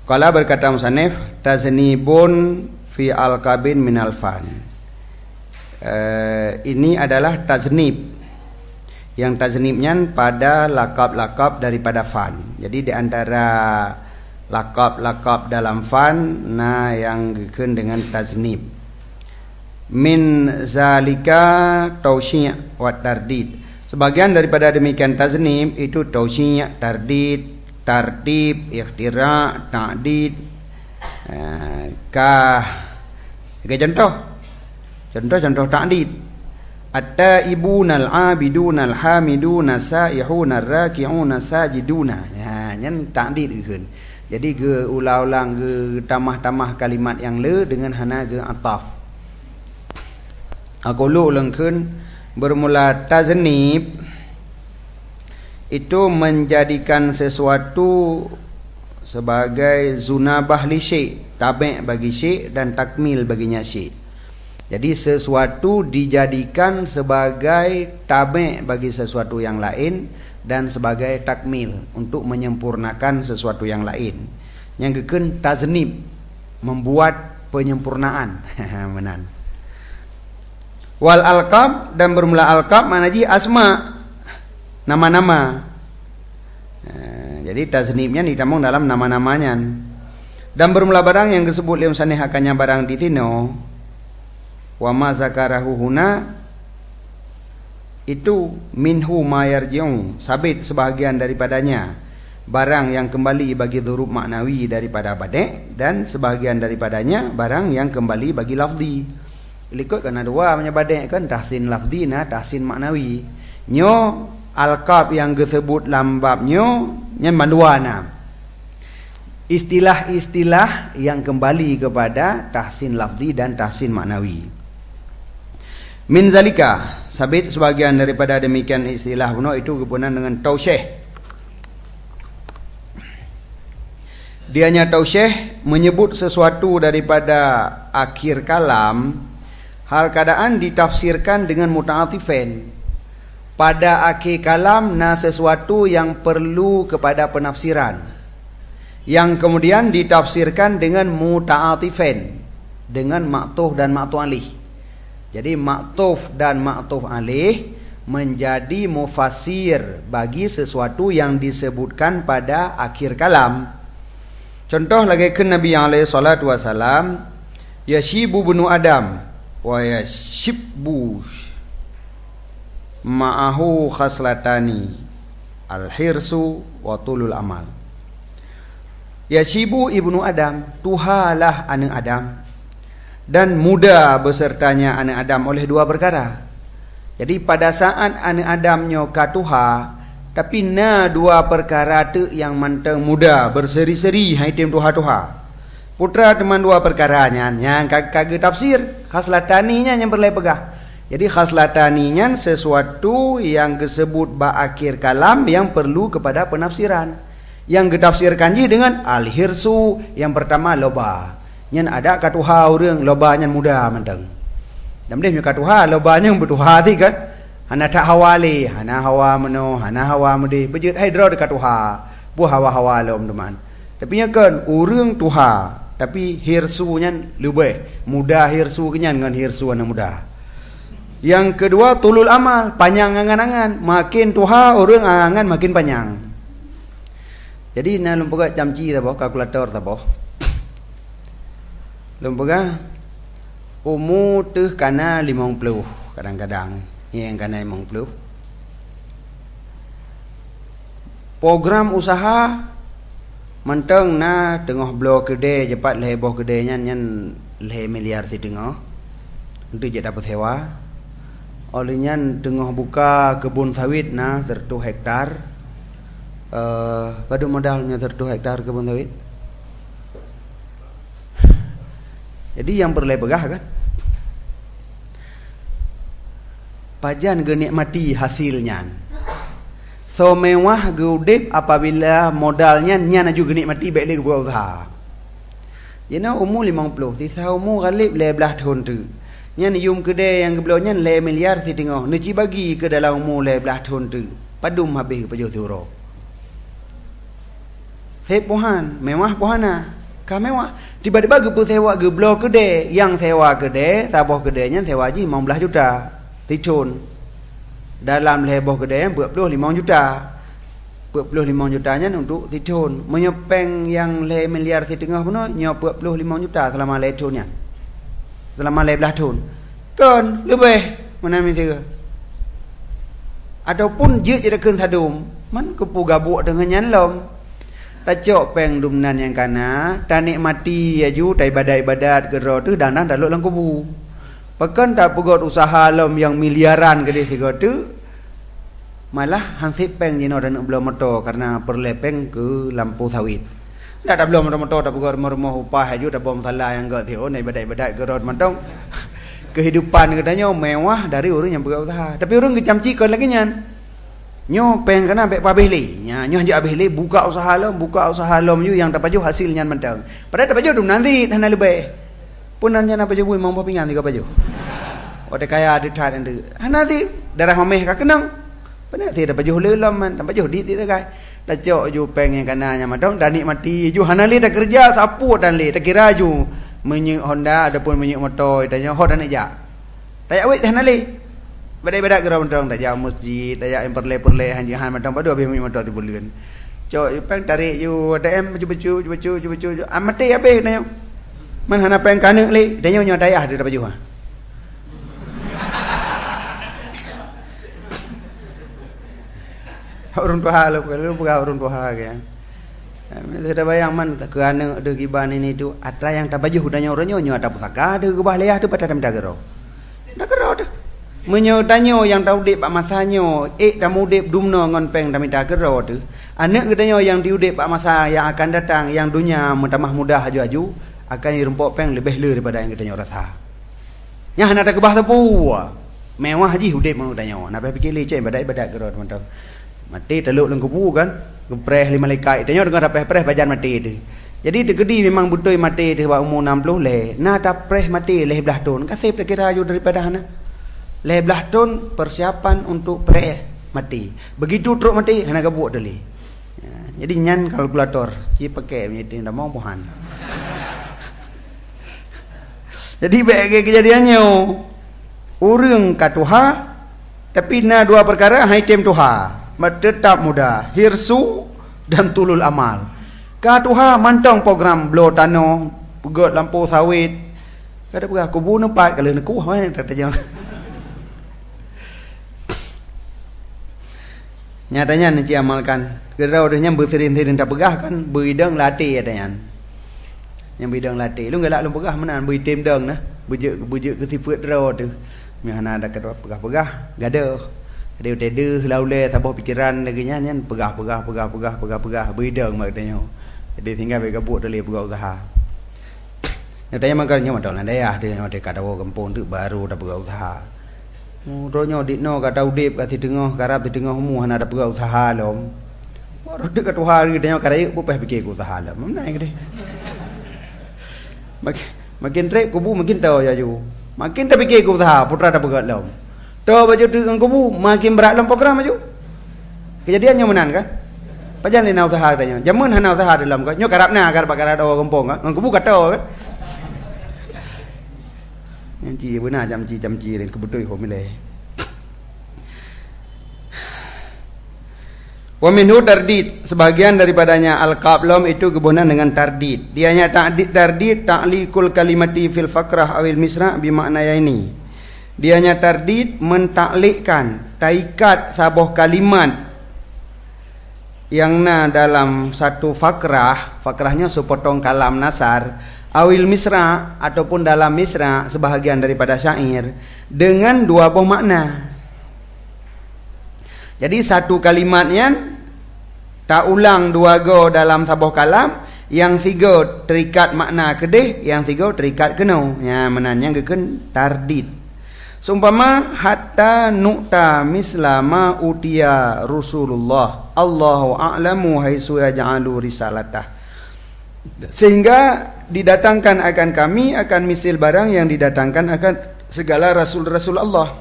Qala berkata musannif taznibun fi al-kabin minal fan. Uh, ini adalah taznib. Yang taznibnya pada lakab-lakab daripada fan. Jadi di antara lakab-lakab dalam fan nah yang dikeun dengan taznib. Min zalika tawsyi' wa tardid. Sebagian daripada demikian taznib itu tawsyi', tardid, tartib, ikhtira', ta'did. Uh, kah tiga contoh. Contoh-contoh ta'did. At-taibunal abidunal hamiduna saihuna raki'una sajiduna. Ya, nyen ta'did keun. Jadi ge ulang-ulang ge tamah-tamah kalimat yang le dengan hana ge ataf. Aku lu ulangkeun bermula taznib itu menjadikan sesuatu sebagai zunabah li syai', tabi' bagi syai' dan takmil baginya syai'. Jadi sesuatu dijadikan sebagai tabi' bagi sesuatu yang lain dan sebagai takmil untuk menyempurnakan sesuatu yang lain. Yang gekeun taznib, membuat penyempurnaan. Menan. Wal alqab dan bermula alqab manaji asma, nama-nama. Nah, jadi taznibnya ditambung dalam nama-namanya. Dan bermula barang yang disebut liam sanihakannya barang ditino. Wa ma zakarahu huna itu minhu ma yarji'u, sabit sebahagian daripadanya barang yang kembali bagi dhurub maknawi daripada bade' dan sebahagian daripadanya barang yang kembali bagi lafzi. Ikut kan ada dua punya bade' kan, tahsin lafzi nah tahsin maknawi. Nyo alqab yang disebut dalam bab nyo nyen manduana. Istilah-istilah yang kembali kepada tahsin lafzi dan tahsin maknawi. Min zalika, sabit sebagian daripada demikian istilah puno itu kepunan dengan tausyih. Dianya tausyih menyebut sesuatu daripada akhir kalam hal keadaan ditafsirkan dengan muta'atifain. Pada akhir kalam na sesuatu yang perlu kepada penafsiran, yang kemudian ditafsirkan dengan muta'atifain, dengan ma'tuf dan ma'tuf alih. Jadi ma'tuf dan ma'tuf alih menjadi mufassir bagi sesuatu yang disebutkan pada akhir kalam. Contoh lagi ke Nabi alaihi salatu wasalam, yashibu bunu Adam wa yashibbu ma'ahu khaslatani al-hirsu wa tulul amal. Yashibu ibnu Adam, tuhalah anak Adam, dan muda besertanya anak Adam oleh dua perkara. Jadi pada saat anak Adamnya katuha, tapi na dua perkara tu yang manteng muda berseri-seri hai tim tuha-tuha. Putra teman dua perkaranya yang kagak tafsir, khaslataninya yang berlai pegah. Jadi khaslataninya sesuatu yang disebut ba akhir kalam yang perlu kepada penafsiran. Yang ditafsirkan je dengan al-hirsu, yang pertama loba. Nyan ada katuha urang loba nyan muda manteng. Dan dia katuha loba nyan betuha ti kan. Hana tak hawali, hana hawa meno, hana hawa mudi. Bejut hai dro dekat tuha. Bu hawa-hawa lom teman. Tapi nya kan urang tuha, tapi hirsu nyan lebih muda hirsu kenyan dengan hirsu anak muda. Yang kedua tulul amal, panjang angan-angan. Makin tuha urang angan makin panjang. Jadi na lumpuga camci ta boh, kalkulator ta boh. Lumpuga umur tuh kana lima puluh kadang-kadang yang kana lima puluh. Program usaha menteng na tengah blok gede cepat leboh gedenya nyan le miliar ti tengah. Untuk je dapat sewa. Olehnya tengah buka kebun sawit na satu hektar. Uh, pada modalnya satu hektar kebun sawit. Jadi yang berlebegah kan, pajan ge nikmati hasilnya. So mewah ge udip apabila modalnya nya juga nikmati baik lagi buat usaha. Jena umur lima puluh, sisa umur galib le belah tahun tu. Nya yum kedai yang gebelaunya le miliar si tengah. Neci bagi ke dalam umur le belah tahun tu. Padum habis pajo turo. Sep pohan, mewah pohana. Kah mewah. Tiba-tiba gepu sewa geblo gede, yang sewa gede, saboh gedenya sewa haji lima belas juta. Ticun. Dalam leboh gede yang dua puluh lima juta. dua puluh lima jutanya untuk ticun. Menyepeng yang le miliar setengah pun nyop dua puluh lima juta selama le tunnya. Selama le belah tun. Kan lebih mana mesti. Ataupun je je dekeun sadum, man kepu gabuk dengan nyanlom. Tacok peng dumnan yang kana, ta nikmati aju tai ibadat-ibadat gero tu dandan daluk lang kubu. Pekan tak pegot usaha lom yang miliaran gede tiga tu. Malah hansip peng jino dan belum motor karena perlepeng ke lampu sawit. Dah tak belum motor tak pegot rumah upah aju tak bom salah yang gak tio nai ibadat-ibadat gero mantong. Kehidupan katanya mewah dari orang yang berusaha. Tapi orang kecamcikan lagi nyan. Nyo peng kena ambek pabeh li. Nya nyo hanja abeh li buka usaha lom, buka usaha lom you yang dapat jo hasil nyan mentang. Padahal dapat jo dum nanti hana lebih. Pun nanya apa jo bui mau pingan tiga baju. Ode kaya di tat ende. Hana ti darah mameh ka kenang. Benar ti dapat jo lelom man, dapat jo di ti kai. Tacok jo peng yang kena nya madong dan nikmati jo hana li tak kerja sapu dan li tak kira jo menyuk Honda adapun menyuk motor tanya hot anak jak tayak wei hana li badai-badai gerau mentong tak jauh masjid tayak yang perle-perle hanji han mentong padu habis menyuk motor tu bulan cok peng tarik you ada em baju-baju baju baju amati habis tanya man hana peng kanek li tanya nyo dayah dia baju ha urun tua lu kalau buka urun tua ke sudah bayang man kerana ada giban ini tu atra yang tak baju hudanya orangnya nyo ada pusaka ada gebah leah tu pada dah gero dah gero dah menyo danyo yang tahu dep pak masanyo eh dah mudep dumno ngon peng dah minta gero tu anak gedanyo yang diudep pak masa yang akan datang yang dunia mutamah mudah aju-aju akan dirumpok peng lebih le daripada yang gedanyo rasa nya hana ada gebah tepu mewah haji hudep mau danyo nak fikir leceh ibadat-ibadat gero teman-teman mati teluk leng kubu kan gepreh lima lekai tanya dengan rapeh-preh bajan mati tu jadi tegedi memang betul mati tu ba umur enam puluh le na ta preh mati leh belah tahun kasih kira aju daripada hana leh belah tahun persiapan untuk preh mati begitu truk mati hana gabuk dali ya, jadi nyan kalkulator ci pakai meeting dah mau pohan jadi bagi kejadiannya urang katuha tapi na dua perkara item tuha tetap muda hirsu dan tulul amal ka tuha mantong program blow tano pegot lampu sawit kada pegah kubu nempat kalau neku ha tak tajam nyatanya nanti amalkan gerau dah berserin-serin tak pegah kan beridang latih katanya yang bidang latih lu galak lu pegah mana beri tim dang nah bujek bujek ke sifat draw tu mihana ada kata pegah-pegah gada dia tede laule sabah pikiran lagi nyan pegah-pegah pegah-pegah pegah-pegah beridang maknanya jadi tinggal bagi gabut dali pegah usaha nyatanya makanya macam daya dia ada kata kampung tu baru dah pegah usaha mudonya dikno kata udip kat tengah karab di tengah humu hana ada pegah usaha lom baru dekat hari dia kata yuk pupah fikir usaha lah mana yang gede makin makin trek kubu makin tahu ya ju makin tak fikir usaha putra dah pegah lom tahu baju tu kubu makin berat dalam program maju kejadiannya menan kan pajan lina usaha katanya jamun hana usaha dalam kan nyo karapna karap karap ada kampung kan kubu kata kan nanti benar jamci jamci dan kebetul homile wa minhu tardid sebagian daripadanya al-qablum itu kebunan dengan tardid dianya ta'did tardid ta'liqul kalimati fil fakrah awil misra bi makna ini dianya tardid mentaklikkan taikat sabuh kalimat yang na dalam satu fakrah fakrahnya sepotong kalam nasar awil misra ataupun dalam misra sebahagian daripada syair dengan dua buah makna. Jadi satu kalimatnya tak ulang dua go dalam sabuh kalam, yang tiga terikat makna kedih, yang tiga terikat kena. Ya menanya geken tardid. Sumpama hatta nu'ta mislama utia Rasulullah Allahu a'lamu haitsu yaj'alu risalatah. Sehingga didatangkan akan kami akan misil barang yang didatangkan akan segala rasul-rasul Allah.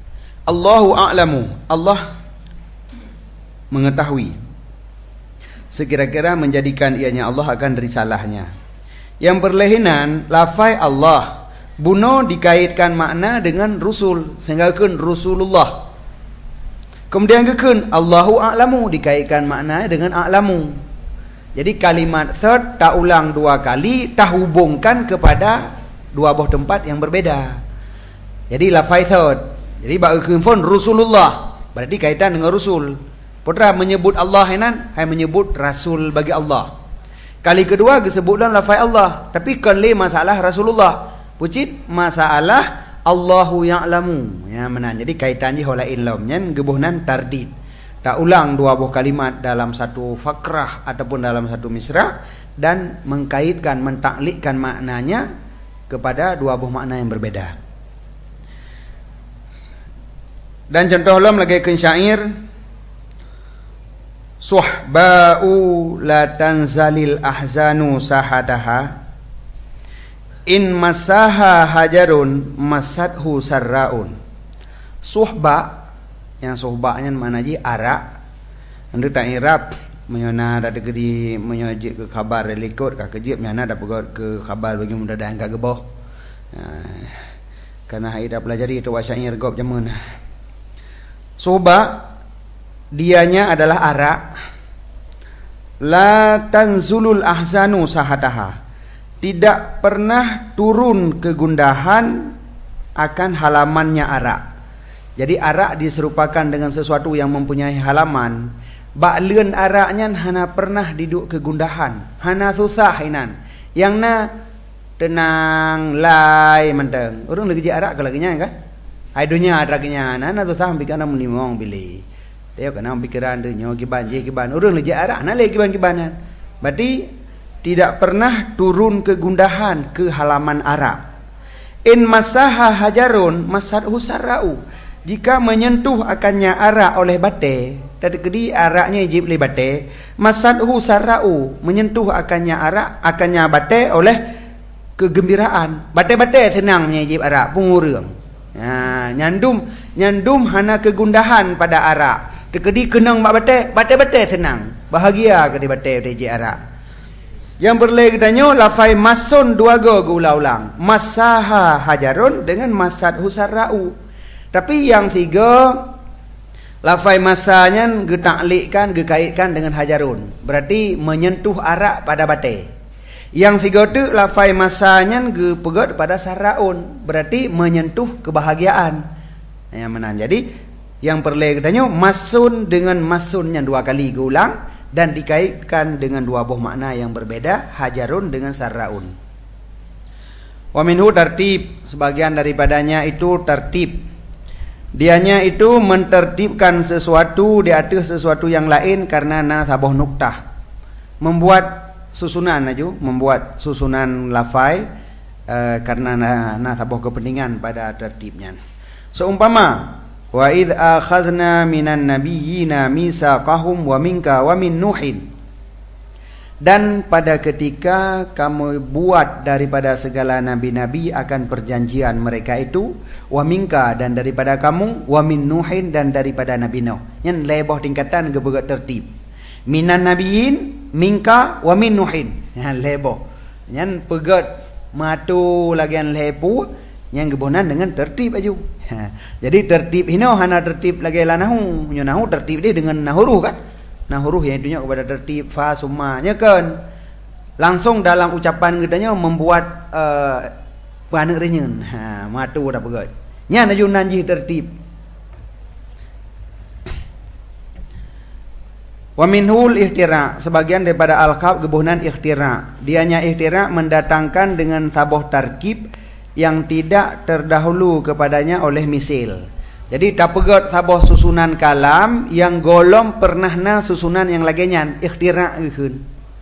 Allahu a'lamu, Allah mengetahui. sekira-kira menjadikan ianya Allah akan risalahnya. Yang berlainan lafai Allah buno dikaitkan makna dengan Rasul sehingga kan Rasulullah. Kemudian kekun Allahu a'lamu dikaitkan makna dengan a'lamu. Jadi kalimat third tak ulang dua kali, tak hubungkan kepada dua buah tempat yang berbeda. Jadi lafai third. Jadi bagi kefon Rasulullah berarti kaitan dengan Rasul. Putra menyebut Allah hinan, hai menyebut Rasul bagi Allah. Kali kedua disebutlah lafai Allah, tapi kan le masalah Rasulullah. Pucit masalah Allahu ya'lamu. Ya mana? Jadi kaitan je hola ilm nyen gebuhnan tardid. Tak ulang dua buah kalimat dalam satu fakrah ataupun dalam satu misra dan mengkaitkan mentaklikkan maknanya kepada dua buah makna yang berbeda. Dan contoh lam lagi ke syair suhba'u la tanzalil ahzanu sahadaha in masaha hajarun masathu sarraun. Suhba yang suhba'nya mana ji arak hendak tak irap menyona ada gedi menyojik ke khabar likut ka kejip nyana ada pegot ke khabar bagi mudah dan ka geboh. Karena hai dah pelajari itu wasyair gob jamun. Suhba dianya adalah arak. La tanzulul ahzanu sahadaha. Tidak pernah turun kegundahan akan halamannya arak. Jadi arak diserupakan dengan sesuatu yang mempunyai halaman. Bakleun araknya hana pernah duduk kegundahan, hana susah inan. Yang na tenang lai menteng. Orang lagi arak ke laginya kan? Ai dunia araknya hana susah bikin ana melimong pilih. Dia kena pikiran dia nyo kiban je kiban. Orang lagi arak na le kiban-kibanan. Berarti tidak pernah turun kegundahan ke halaman arak. In masaha hajarun masadhu sarra'u. Jika menyentuh akannya arak oleh bate, tadi kedi araknya ijib le bate, masadhu sarra'u, menyentuh akannya arak akannya bate oleh kegembiraan. Bate-bate senang menyijib arak pungurang. Ha, nyandum nyandum hana kegundahan pada arak. Tekedi kenang bak bate, bate-bate senang. Bahagia kedi bate ijib arak. Yang berlainnya lafai masun dua go ulang-ulang. Masaha hajarun dengan masad husarra'u. Tapi yang tiga lafai masanya getaklikkan gekaitkan dengan hajarun. Berarti menyentuh arak pada bate. Yang tiga tu lafai masanya gepegat pada sarraun. Berarti menyentuh kebahagiaan. Yang mana? Jadi yang berlainnya masun dengan masunnya dua kali ulang. Dan dikaitkan dengan dua buah makna yang berbeda, hajarun dengan sarraun. Wa minhu tertib, sebagian daripadanya itu tertib. Dianya itu mentertibkan sesuatu di atas sesuatu yang lain karena na saboh nuktah. Membuat susunan aju, membuat susunan lafai uh, karena na, na saboh kepentingan pada tertibnya. Seumpama wa idh akhazna minan nabiyyina misaqahum wa minka wa min nuhin. Dan pada ketika kamu buat daripada segala nabi-nabi akan perjanjian mereka itu, wa minka dan daripada kamu, wa min nuhin dan daripada nabi Nuh. Yang lebih tingkatan gebegat tertib. Minan nabiyyin, minka wa min nuhin. Yang lebih. Yang pegat matu lagi yang lepu yang gebonan dengan tertib aju. Ha, jadi tertib hino hana tertib lagi la nahu, nyo nahu tertib dia dengan nahuruh kan? Nahuruh yang tunjuk kepada tertib fa summa nya kan. Langsung dalam ucapan kitanya membuat uh, panek renyen. Ha, matu dah pegat. Nya aju nanji tertib. Wa minhul ihtira, sebagian daripada al-qab gebuhnan ihtira. Dianya ihtira mendatangkan dengan saboh tarkib yang tidak terdahulu kepadanya oleh misil. Jadi tak pegat saboh susunan kalam yang golom pernah na susunan yang laginya ikhtira keun.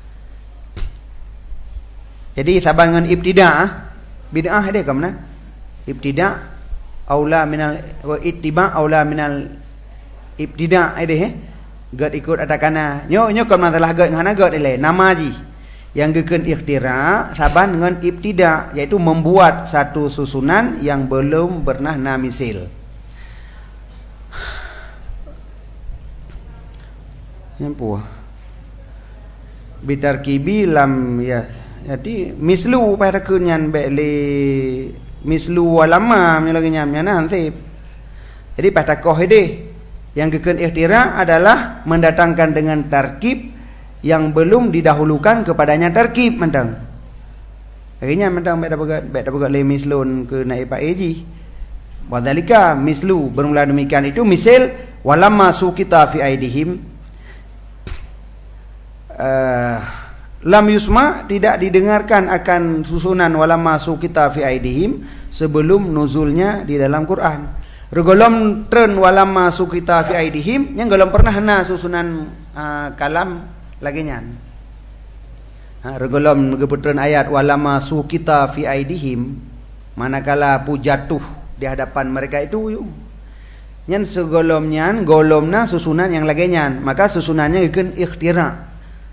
Jadi saban dengan ibtidah, bid'ah dia ke mana? Ibtidah aula minal wa ittiba aula minal ibtidah ide he. Gad ikut atakana. Nyo nyo ke masalah gad ngana gad ile nama ji. Yang gekeun ikhtira saban dengan ibtida, yaitu membuat satu susunan yang belum pernah na misil. Yang puah. bitarkibi lam ya jadi mislu pada kunyan beli mislu walama lagi nyamnya nanti. Jadi pada koh ini yang gekun ikhtira adalah mendatangkan dengan tarkib yang belum didahulukan kepadanya tarkib mentang. Akhirnya mentang beda begat beda begat le mislun ke naib pak eji. Wadhalika mislu bermula demikian itu misal walamma sukita fi aidihim uh, lam yusma tidak didengarkan akan susunan walamma sukita fi aidihim sebelum nuzulnya di dalam Quran. Regolom tren walamma sukita fi aidihim yang golom pernah na susunan uh, kalam lagi nyan. Ha, regolom ngeputran ayat walamma sukita fi aidihim manakala pu jatuh di hadapan mereka itu yuk. Nyan segolom nyan golomna susunan yang lagi nyan, maka susunannya ikan ikhtira.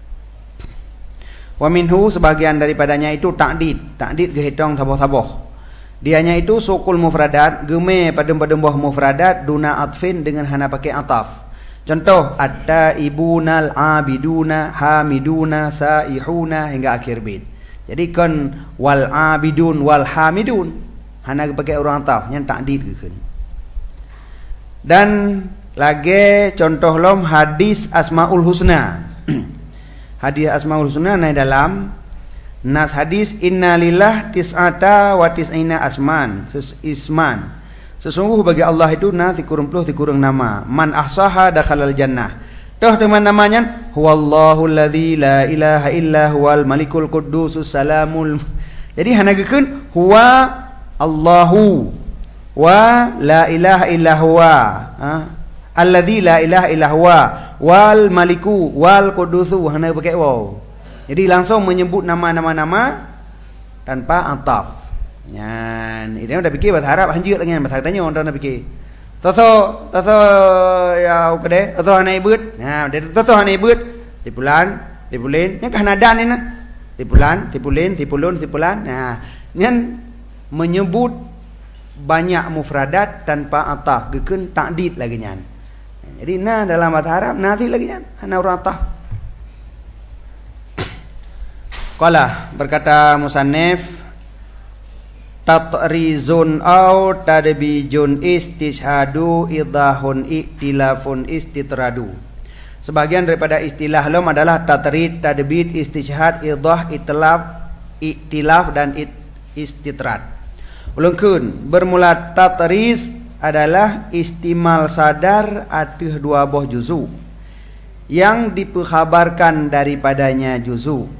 Wa minhu sebagian daripadanya itu ta'did, ta'did gehitong saboh-saboh. Dianya itu sukul mufradat, geme pada-pada buah mufradat duna atfin dengan hana pakai ataf. Contoh at-taibunal abiduna hamiduna saihuna hingga akhir bait. Jadi kan wal abidun wal hamidun hana pakai urang ataf yang ta'did keun. Dan lagi contoh lom hadis Asmaul Husna. Hadis Asmaul Husna na dalam nas hadis innalillah tis'ata wa tis'ina asman isman. Sesungguh bagi Allah itu na tikurung puluh tikurung nama. Man ahsaha dakhalal jannah. Toh dengan namanya huwallahu alladzi la ilaha illa huwal malikul quddusus salamul. Jadi hana gekeun huwa Allahu wa la ilaha illa huwa. Ha? Alladzi la ilaha illa huwa wal maliku wal qudusu hana pakai waw. Jadi langsung menyebut nama-nama-nama tanpa ataf. Yan, ini udah fikir bahasa Arab hanjut lagi bahasa tanya orang dah fikir. Toso, toso ya ukade, toso ana ibut. Nah, dari toso ana ibut, tipulan, tipulin. Ni kan ada ni nah. Tipulan, tipulin, tipulun, tipulan. Nah, nyan menyebut banyak mufradat tanpa ataf, gekeun ta'did lagi nyan. Jadi nah dalam bahasa Arab nanti lagi nyan, hana urang ataf. Qala berkata musannif tatrizun au tadbijun istishhadu idahun iktilafun istitradu. Sebagian daripada istilah lom adalah tatrid, tadbid, istishhad, idah, itlaf, iktilaf dan istitrad. Ulungkeun bermula tatriz adalah istimal sadar atih dua buah juzu yang dipekhabarkan daripadanya juzu.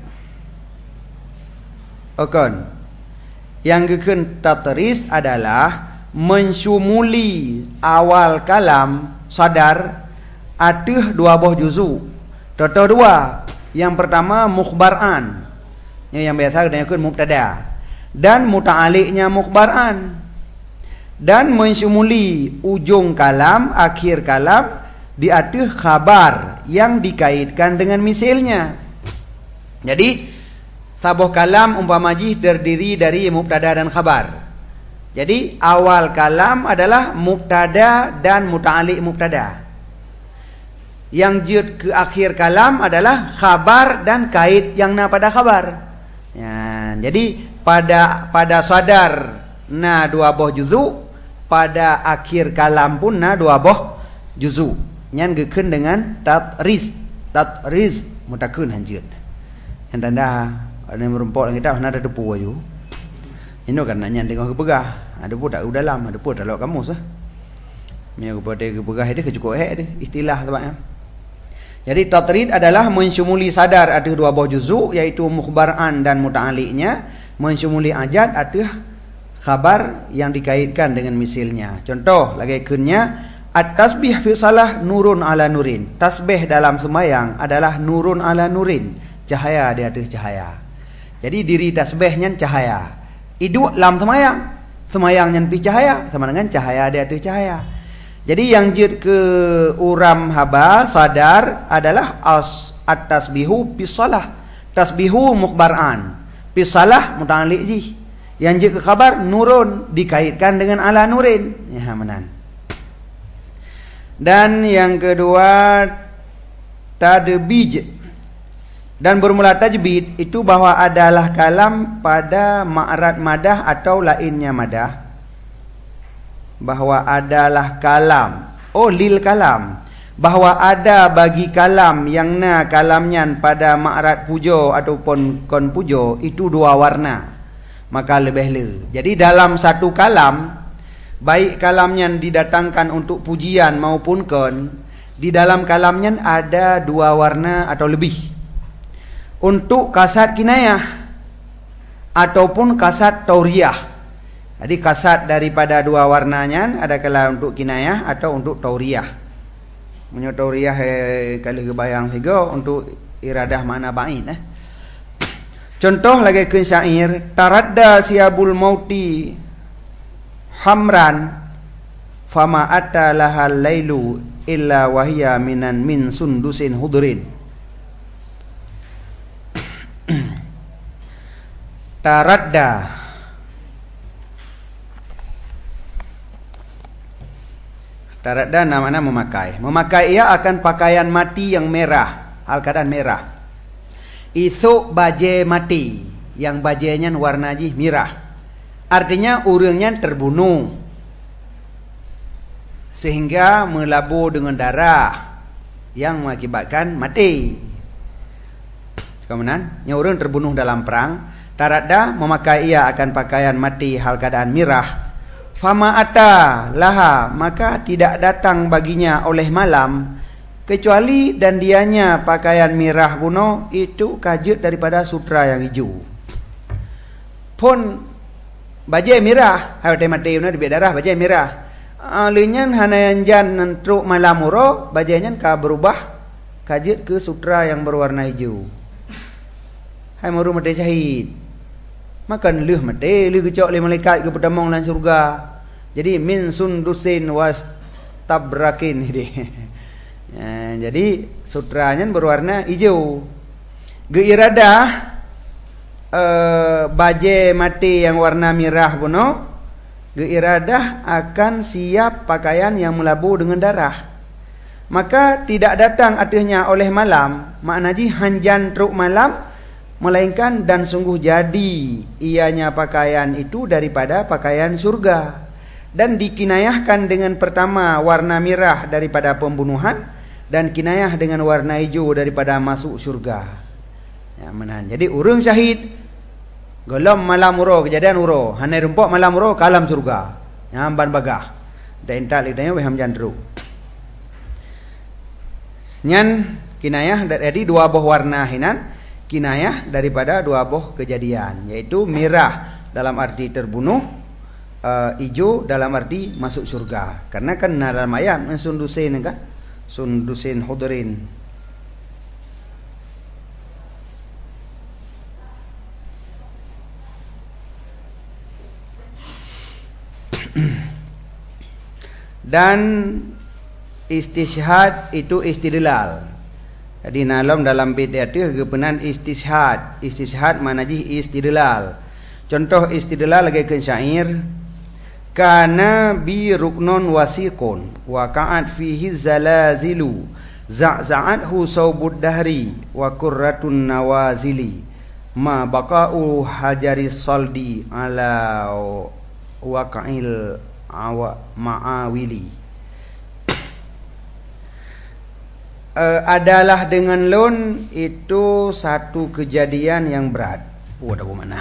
Okon. Yang gekeun tatriz adalah mensumuli awal kalam sadar atih dua buah juzu. Contoh dua. Yang pertama mukhbaran. Yang biasa dinamakan mubtada. Dan muta'alliqnya mukhbaran. Dan mensumuli ujung kalam, akhir kalam di atih khabar yang dikaitkan dengan misalnya. Jadi sabuh kalam umpamaji terdiri dari mubtada dan khabar. Jadi awal kalam adalah mubtada dan muta'alliq mubtada. Yang jud ke akhir kalam adalah khabar dan kait yang na pada khabar. Ya, jadi pada pada sadar na dua buah juzu, pada akhir kalam pun na dua buah juzu. Nyan gekeun dengan tatriz. Tatriz mutakeun hanjeut. Yang tanda ada merumpok kita ada depu ayu. Ini kan nanya tengok kepegah. Ada pun tak dalam, ada pun tak lewat kamus ah. Ni kepada kepegah dia kecukup eh dia istilah tempatnya. Jadi tatrid adalah mensumuli sadar ada dua buah juzu iaitu mukhbaran dan muta'alliqnya, mensumuli ajad ada khabar yang dikaitkan dengan misalnya. Contoh lagi kunnya at-tasbih fi salah nurun ala nurin. Tasbih dalam sembahyang adalah nurun ala nurin, cahaya di atas cahaya. Jadi diri tasbihnya cahaya. Iduk dalam semayang, semayangnya pi cahaya sama dengan cahaya di atas cahaya. Jadi yang jid ke uram haba sadar adalah as at-tasbihu fi shalah. Tasbihu mukhbaran, fi salah muta'alliq ji. Yang jid ke khabar nurun dikaitkan dengan ala nurin. Ya menan. Dan yang kedua tadbij. Dan bermula tajbid itu bahwa adalah kalam pada ma'rad madah atau lainnya madah. Bahwa adalah kalam. Oh, lil kalam. Bahwa ada bagi kalam yang na kalamnya pada ma'rad pujo ataupun kon pujo itu dua warna. Maka lebih le. Jadi dalam satu kalam, baik kalamnya didatangkan untuk pujian maupun kon, di dalam kalamnya ada dua warna atau lebih. Untuk kasat kinayah ataupun kasat tauriyah. Jadi kasat daripada dua warnanya ada kala untuk kinayah atau untuk tauriyah. Punya tauriyah eh, kalau kebayang tiga untuk iradah makna bain eh. Contoh lagi ke syair, taradda siabul mauti hamran fama atta lahal lailu illa wahya minan min sundusin hudrin. Taradda Taradda namanya memakai. Memakai ia akan pakaian mati yang merah, hal keadaan merah. Isu baje mati yang bajenya warna ji merah. Artinya urangnya terbunuh sehingga melabur dengan darah yang mengakibatkan mati. Kemudian orang terbunuh dalam perang. Taradda memakai ia akan pakaian mati hal keadaan mirah. Fama ata laha, maka tidak datang baginya oleh malam kecuali dan dianya pakaian mirah buno itu kajut daripada sutra yang hijau. Pun bajai mirah, hai mati una di darah bajai mirah. Alinyan hanayan jan nentruk malam uro bajainya ka berubah kajut ke sutra yang berwarna hijau. Hai maru mati syahid. Makan leh mati, leh kecok leh malaikat ke pertamong lan surga. Jadi min sundusin was tabrakin ini. Ya, jadi sutranya berwarna hijau. Geiradah eh, baje mati yang warna merah buno. Geiradah akan siap pakaian yang melabur dengan darah. Maka tidak datang artinya oleh malam. Makna ji hanjan truk malam. Melainkan dan sungguh jadi ianya pakaian itu daripada pakaian surga. Dan dikinayahkan dengan pertama warna merah daripada pembunuhan. Dan kinayah dengan warna hijau daripada masuk surga. Ya, menahan. Jadi urang syahid golom malam uro, kejadian uro. Hanai rumpok malam uro kalam surga. Ya, ban bagah. Dan entak lidahnya weham jandru. Nyan kinayah dari dua buah warna hinan. Kinayah daripada dua buah kejadian, yaitu merah dalam arti terbunuh, uh, hijau dalam arti masuk surga. Karena kan dalam ayat sundusin kan, sundusin hudrin. Dan istishhad itu istidlal. Jadi nalom dalam bid'ah itu kebenaran istishhad. Istishhad mana ji istidlal. Contoh istidlal lagi ke syair. Kana bi ruknun wasiqun wa ka'at fihi zalazilu za'za'athu sawbud dahri wa qurratun nawazili ma baqa'u hajari saldi ala waqa'il awa ma'awili. Uh, adalah dengan lun itu satu kejadian yang berat. Oh, ada mana?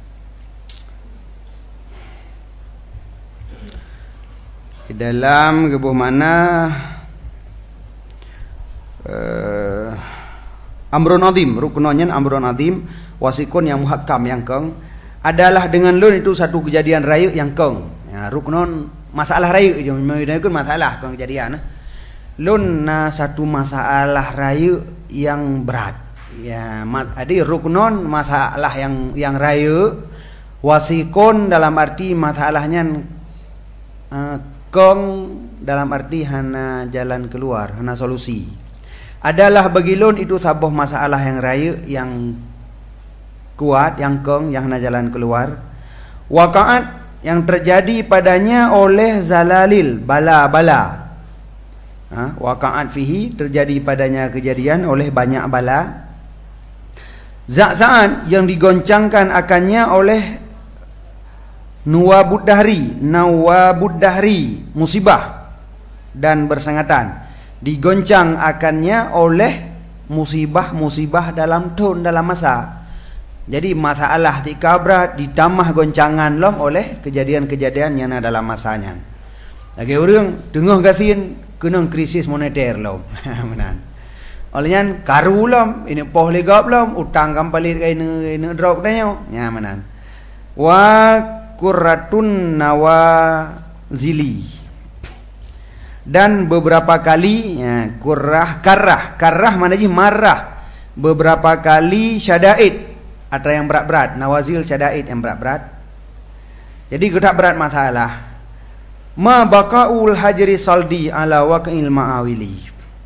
Di dalam gebuh mana? Uh, amrun azim, ruknonnya amrun azim, wasikun yang muhakkam yang keng. Adalah dengan lun itu satu kejadian raya yang keng. Ya, ruknon masalah raya je, itu masalah keng kejadian. Lun na satu masalah raya yang berat. Ya, jadi ruknon masalah yang yang raya, wasikon dalam arti masalahnya uh, kong dalam arti hana jalan keluar, hana solusi. Adalah bagi lun itu sabuh masalah yang raya yang kuat, yang kong, yang hana jalan keluar. Waqa'at yang terjadi padanya oleh zalalil, bala-bala. Ha, waqa'at fihi terjadi padanya kejadian oleh banyak bala. Zat-zat yang digoncangkan akannya oleh nuwabud dahri, nawabud dahri, musibah dan bersangatan. Digoncang akannya oleh musibah-musibah dalam tahun, dalam masa. Jadi masalah tika berat ditambah goncangan lom oleh kejadian-kejadian yang ada dalam masanya. Lagi orang tengah gasin kena krisis moneter lom. Menan. Olehnya karu lom, ini poh legap lom, utang kampalit kay ne ne drop danyo. Nya menan. Wa qurratun nawazili. Dan beberapa kali ya, kurrah karrah, karrah mana ji marah. Beberapa kali syadaid, ada yang berat-berat, nawazil syadaid yang berat-berat. Jadi gerak berat masalah. Ma baqaul hajri saldi ala waqil ma'awili.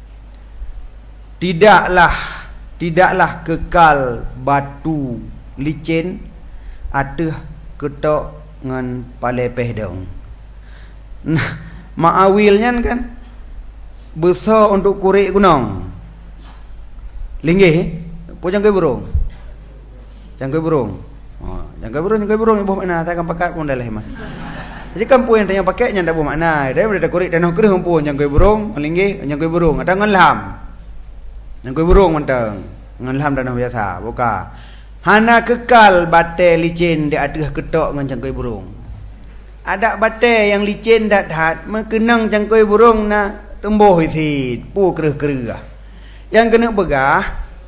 Tidaklah tidaklah kekal batu licin ateh ketok ngan palepeh daun. Nah, ma'awilnya kan besar untuk kurik gunung. Linggih, po jangkai burung. Jangkai burung. Oh, jangkai burung, jangkai burung ibu makna tak akan pakai pun dah lah mah. Jadi kampung yang tanya pakainya ndak buat makna. Dia boleh dah kurik dan kereh pun jangkai burung, linggih, jangkai burung. Ada ngelham. Jangkai burung mentang. Ngelham dan biasa, buka. Hana kekal batai licin di atas ketok dengan jangkai burung. Ada batai yang licin dat hat mengenang jangkoi burung na tembuh isi pu kereh-kereh. Yang kena begah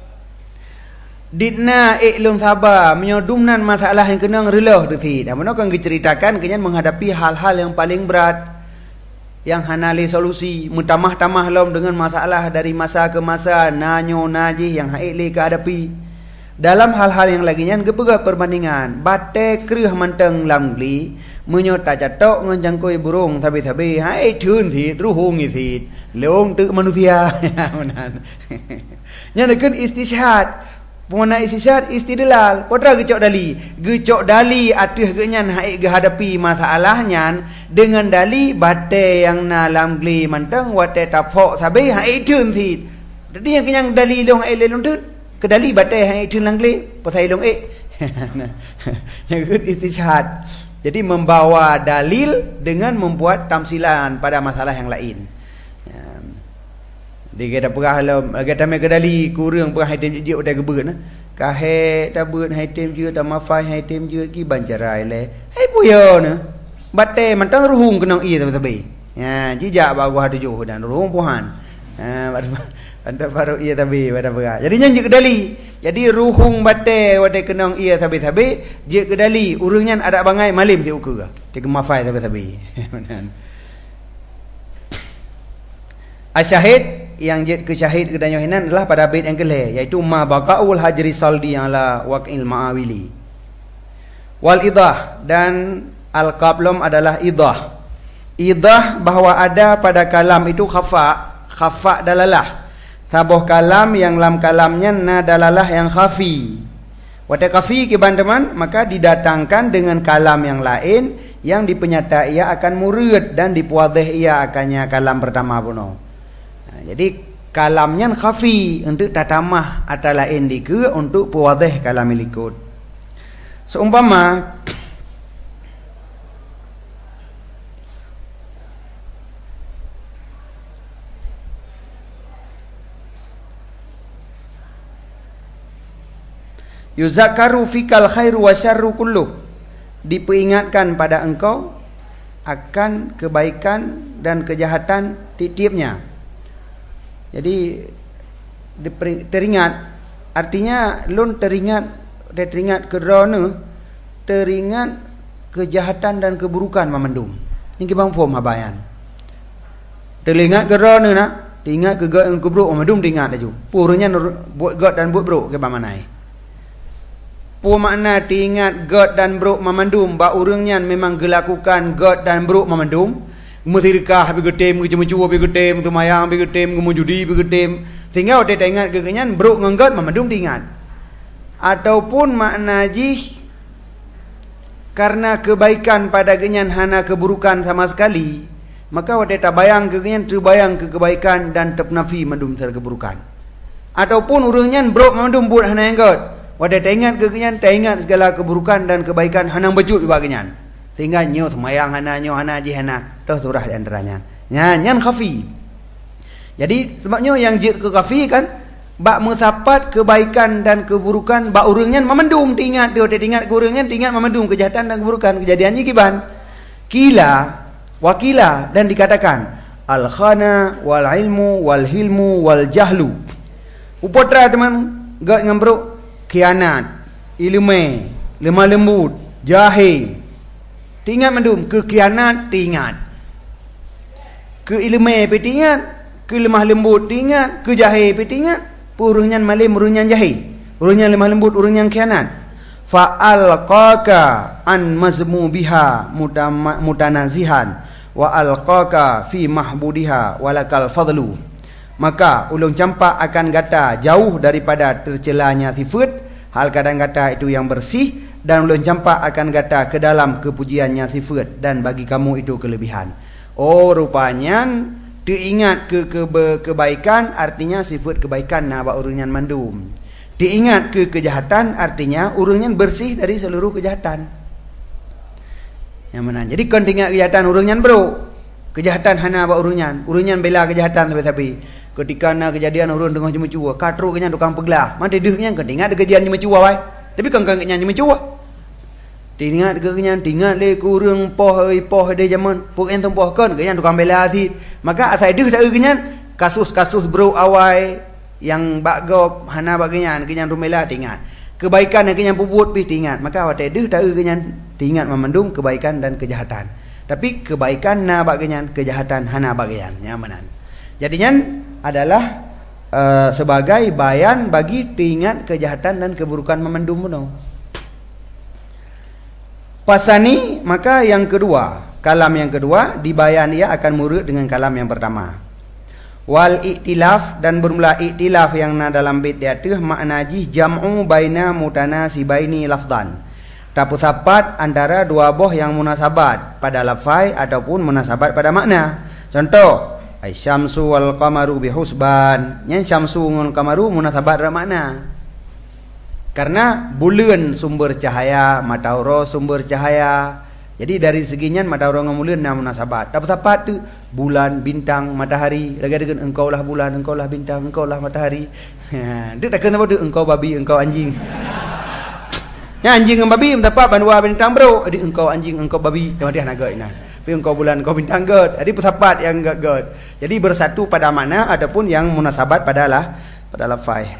ditna iklum sabar menyodumnan masalah yang kenang relah desi. Dan mana kan diceritakan kenyan menghadapi hal-hal yang paling berat yang hanali solusi mutamah-tamah lom dengan masalah dari masa ke masa nanyo najih yang haili ke hadapi. Dalam hal-hal yang laginya gebega perbandingan batai kereh manteng lamgli menyota catok ngan jangkoi burung sabi-sabi hai thun thit ruhung thit leong tu manusia. Menan nya dekeun istishhad puna istishhad istidlal potra gecok dali gecok dali atuh genyan hai gehadapi masalahnya dengan dali batai yang na lamgli manteng wate tapok sabi hai thun thit. Jadi yang kenyang dali leong ai leong tu kedali batai hai thun langli pasai leong e. Yang kedua istishhad. Jadi membawa dalil dengan membuat tamsilan pada masalah yang lain. Ya. Dia kata perah lah, kata mereka dali kurang perah hai tem je udah gebet nah. Kahe tabut hai tem je ta mafai hai tem je ki bancarai le. Hai puyo nah. Batai mantang ruhung kenang iya tabe. Ya, jijak bagu hadu jo dan ruhung puhan. Ha, anda baru iya tabe pada perah. Jadi nyanyi kedali. Jadi ruhung batai wadai kenang ia sabi-sabi je kedali urangnya ada bangai malim ti uku ga ti gemafai sabi-sabi. Asyahid yang je ke syahid kedanyohinan adalah pada bait yang kelih iaitu ma baqaul hajri saldi ala waqil ma'awili. Wal idah dan al qablum adalah idah. Idah bahawa ada pada kalam itu khafa, khafa dalalah. Sabuh kalam yang lam kalamnya na dalalah yang khafi. Wata khafi ke teman, maka didatangkan dengan kalam yang lain yang dipenyata ia akan murid dan dipuadhih ia akannya kalam pertama puno. Nah, jadi kalamnya khafi untuk tatamah atau lain dike untuk puadhih kalam likut. Seumpama yuzakaru fikal khairu wa syarru kulluh, diperingatkan pada engkau akan kebaikan dan kejahatan tiap-tiapnya. Jadi teringat artinya lun teringat dia teringat kerana teringat kejahatan dan keburukan memendum. Ini bang form habayan. Teringat kerana nak teringat kejahatan keburuk memendum teringat aja. Puranya buat god dan buat buruk ke bamanai. Pu makna diingat god dan buruk memandum ba urangnya memang gelakukan god dan buruk memandum mesti dekah bi getem gejem-gejem bi getem tu mayang bi getem gemujudi bi getem sehingga dia ingat kegenyan buruk ngan god memandum diingat. Ataupun makna ji karena kebaikan pada genyan hana keburukan sama sekali maka dia tak bayang kegenyan terbayang ke kebaikan dan terpenafi mandum sar keburukan. Ataupun urangnya buruk memandum buat hana yang god Wadah tak ingat ke kenyan, tak ingat segala keburukan dan kebaikan hanang bejut juga kenyan. Sehingga nyo semayang hana nyo hana ji hana. Tuh surah di antaranya. Nyan nyan khafi. Jadi sebabnya yang jik ke khafi kan bak mesapat kebaikan dan keburukan bak urangnya memendum diingat dia tak ingat ke urangnya diingat memendum kejahatan dan keburukan kejadiannya kiban. Kila wakila dan dikatakan al khana wal ilmu wal hilmu wal jahlu. Upotra teman gak ngambruk khianat, ilmu, lemah lembut, jahil. Tingat mendum ke khianat tingat. Ke ilmu pe tingat, ke lemah lembut tingat, ke jahil pe tingat. Urunyan malim, urunyan jahil. Urunyan lemah lembut, urunyan khianat. Fa alqaka an mazmu biha mutanazihan wa alqaka fi mahbudiha walakal fadlu. Maka ulun campak akan kata jauh daripada tercelanya sifat, hal kadang kata itu yang bersih, dan ulun campak akan kata ke dalam kepujiannya sifat, dan bagi kamu itu kelebihan. Oh rupanya diingat ke, ke kebaikan artinya sifat kebaikan nah bak urunyan mandum. Diingat ke kejahatan artinya urunyan bersih dari seluruh kejahatan. Yang mana? Jadi kon ingat kejahatan urunyan bro. Kejahatan hana bak urunyan. Urunyan bela kejahatan sampai-sampai. Ketika nak kejadian urun tengah jemecua, katru kenyan tukang peglah. Mana dehnya kan ingat kejadian jemecua wai. Tapi kan kan kenyan jemecua. Tingat ke kenyan, tingat le ku urang poh oi poh de zaman. Pok en tempoh kan kenyan tukang bela asid. Maka asai deh dak kenyan kasus-kasus bro awai yang bakgop hana bak kenyan, kenyan rumela tingat. Kebaikan yang kenyan puput pi tingat. Maka awak deh dak kenyan tingat memandum kebaikan dan kejahatan. Tapi kebaikan na bak kenyan, kejahatan hana bak kenyan. Nyamanan. Jadinya adalah uh, sebagai bayan bagi tingat kejahatan dan keburukan memendum benar. Pasani maka yang kedua, kalam yang kedua dibayan ia akan murut dengan kalam yang pertama. Wal iktilaf dan bermula iktilaf yang na dalam bait dia tu makna ji jam'u baina mutanasibaini lafdan. Tapusapat antara dua boh yang munasabat pada lafai ataupun munasabat pada makna. Contoh ay syamsu wal qamaru bihusban. Nya syamsu ngan qamaru munasabat ra makna. Karena bulan sumber cahaya, matahari sumber cahaya. Jadi dari seginya matahari ngan bulan na munasabat. Tapi sapat tu bulan, bintang, matahari, lagi dengan engkau lah bulan, engkau lah bintang, engkau lah matahari. Ha, dia tak kena apa tu engkau babi, engkau anjing. Ya anjing dengan babi mendapat bandua bintang bro. Jadi engkau anjing, engkau babi, dia dia nak gait nah. Engkau bulan, engkau bintang god. Jadi persapat yang god god. Jadi bersatu pada makna adapun yang munasabat padalah pada lafai.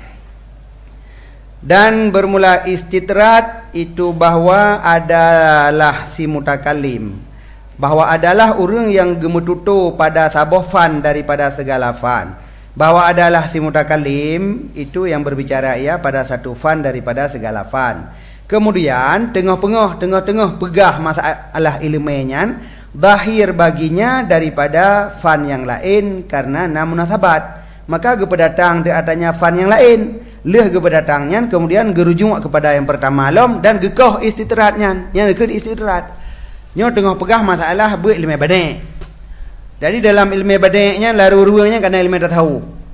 Dan bermula istitrat itu bahwa adalah si mutakalim, bahwa adalah orang yang gemetutu pada saboh fan daripada segala fan. Bahwa adalah si mutakalim itu yang berbicara ia pada satu fan daripada segala fan. Kemudian tengah-tengah tengah-tengah pegah masalah ilmunya zahir baginya daripada fan yang lain karena na munasabat. Maka kepedatang di atasnya fan yang lain, leh kepedatangnya kemudian gerujung kepada yang pertama lom dan gekoh istitratnya, yang ke istitrat. Nyo tengah pegah masalah buat ilmu badai. Jadi dalam ilmu badainya laru-ruangnya karena ilmu tahu.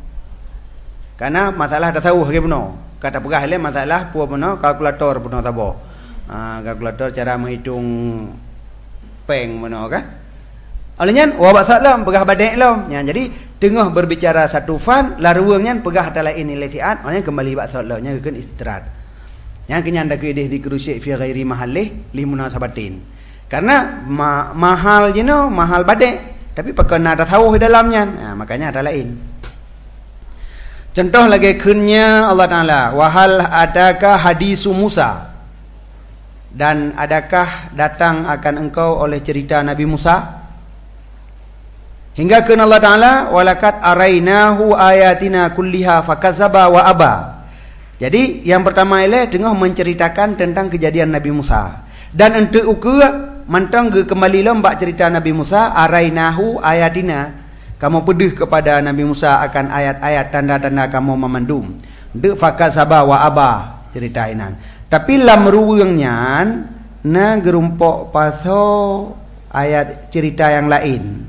Karena masalah tahu bagaimana? Kata pegah ile masalah puas benar kalkulator benar tabo. Ah kalkulator cara menghitung peng benar kan? Olehnya wabak salam pegah badai lam. Ya, jadi tengah berbicara satu fan laruangnya pegah ada lain nilai tiat, maknanya kembali bak salamnya ke istirahat. Yang kenyan dak idih dikrusyik fi ghairi mahallih li munasabatin. Karena ma mahal jeno mahal badai, tapi perkara ada tahu di dalamnya. Nah, makanya ada lain. Contoh lagi kunnya Allah Ta'ala, wahal adakah hadisu Musa, dan adakah datang akan engkau oleh cerita Nabi Musa? Hingga kun Allah Ta'ala, walakat arainahu ayatina kulliha fakazaba wa aba. Jadi yang pertama ialah tengah menceritakan tentang kejadian Nabi Musa. Dan untuk ukur mantang kembali lembak cerita Nabi Musa, arainahu ayatina. Kamu pedih kepada Nabi Musa akan ayat-ayat tanda-tanda kamu memandum. De fakazaba wa aba ceritainan. Tapi lam ruangnya na gerumpok paso ayat cerita yang lain.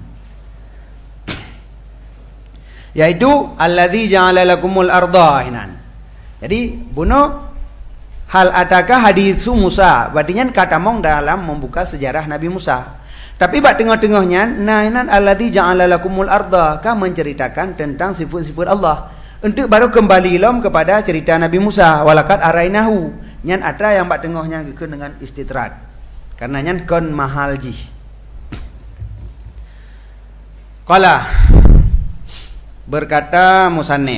Yaitu allazi ja'ala lakumul arda inan. Jadi buno hal adakah haditsu Musa, berarti kata mong dalam membuka sejarah Nabi Musa. Tapi bak tengah-tengahnya nainan alladzi ja'ala lakumul arda, kah menceritakan tentang sifat-sifat Allah. Untuk baru kembali lom kepada cerita Nabi Musa, walakat arainahu. Nyan ada yang bak tengahnya dengan istitrat. Karena nyan kon mahal jih. Qala berkata musannif,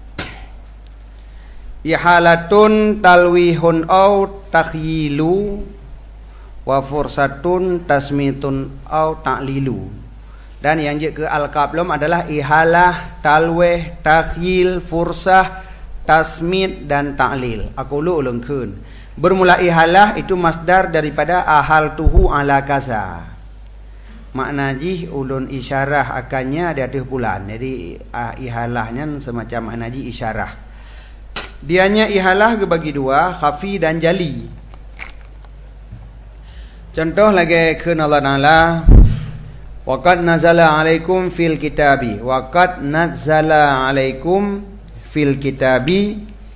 ihalatun talwihun au takhyilu wa fursatun tasmitun au ta'lilu. Dan yang je ke al-qablum adalah ihalah, talwih, takhyil, fursah, tasmit dan ta'lil. Aku lu ulungkeun. Bermula ihalah itu masdar daripada ahal tuhu ala kaza. Makna jih ulun isyarah akannya di atas bulan. Jadi ah, ihalahnya semacam makna jih isyarah. Dianya ihalah kebagi dua, khafi dan jali. Contoh lagi ke Allah Ta'ala, waqad nazala alaikum fil kitabi, waqad nazala alaikum fil kitabi,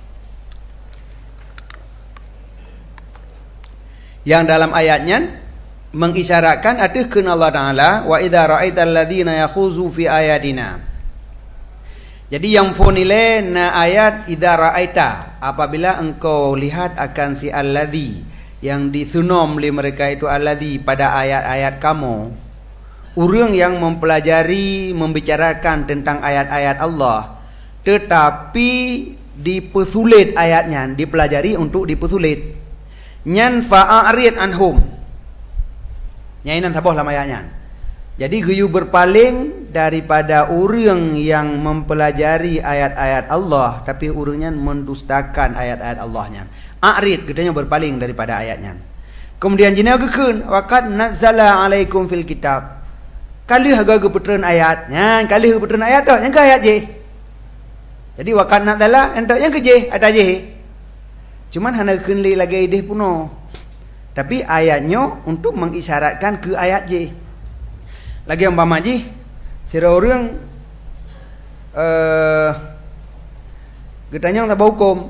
yang dalam ayatnya mengisyaratkan ada ke Allah Ta'ala, wa idza ra'aital ladzina yakhuzu fi ayatina. Jadi yang fonile na ayat idza ra'aita, apabila engkau lihat akan si alladzi yang disunom oleh mereka itu alladzi pada ayat-ayat kamu, orang yang mempelajari membicarakan tentang ayat-ayat Allah tetapi dipersulit ayatnya, dipelajari untuk dipersulit, nyan fa'arid anhum, nyainan taboh lama ayatnya. Jadi geyu berpaling daripada orang yang mempelajari ayat-ayat Allah tapi orangnya mendustakan ayat-ayat Allahnya. A'rid katanya berpaling daripada ayatnya. Kemudian jina gekeun waqad nazzala alaikum fil kitab. Kalih aga geputreun ayatnya, kalih geputreun ayat dah, yang ke ayat je. Jadi waqad nazzala entak yang ke je, ada je. Cuman hana gekeun lagi ideh puno. Tapi ayatnya untuk mengisyaratkan ke ayat je. Lagi umpama ji, sira orang eh uh, getanya tak hukum.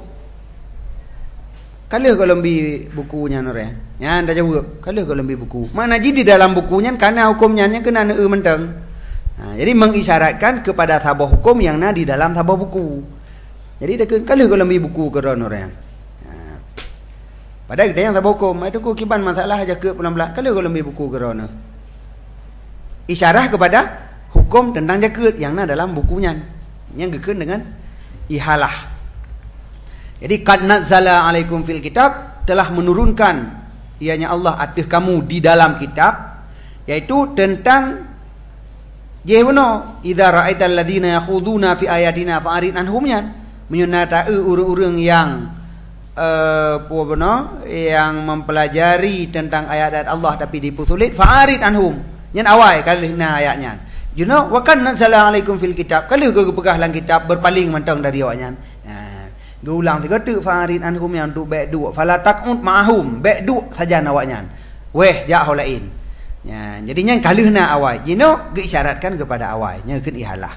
Kalau kalau lebih bukunya nore, ya anda jawab. Kalau kalau lebih buku, mana ji di dalam bukunya karena hukumnya kena ne menteng. Nah, jadi mengisyaratkan kepada sabah hukum yang na di dalam sabah buku. Jadi dekat kalau kalau lebih buku ke nore. Nah, pada kita yang sabah hukum, itu ku kiban masalah aja ke pelan-pelan. Kalau kalau lebih buku ke nore. Isyarah kepada hukum tentang jaket yang na dalam bukunya, yang gekeun dengan ihalah. Jadi qad nazzala alaikum fil kitab, telah menurunkan ianya Allah atas kamu di dalam kitab, yaitu tentang jehwono idza ra'aital ladzina yakhuduna fi ayatina fa'rid anhumnya, menyunata urang-urang yang eh uh, yang mempelajari tentang ayat-ayat Allah tapi dipusulit, fa'rid anhum, yang awal kali na ayatnya. You know, wa kan nazzala alaikum fil kitab, kalau kau pegah dalam kitab berpaling mentang dari awaknya. Geulang tiga tu farid anhum yang tu baik dua fala taqut ma'hum baik dua saja nawaknya weh ja holain ya, jadinya kalihna awai jino geisyaratkan kepada awai nya keun ihalah.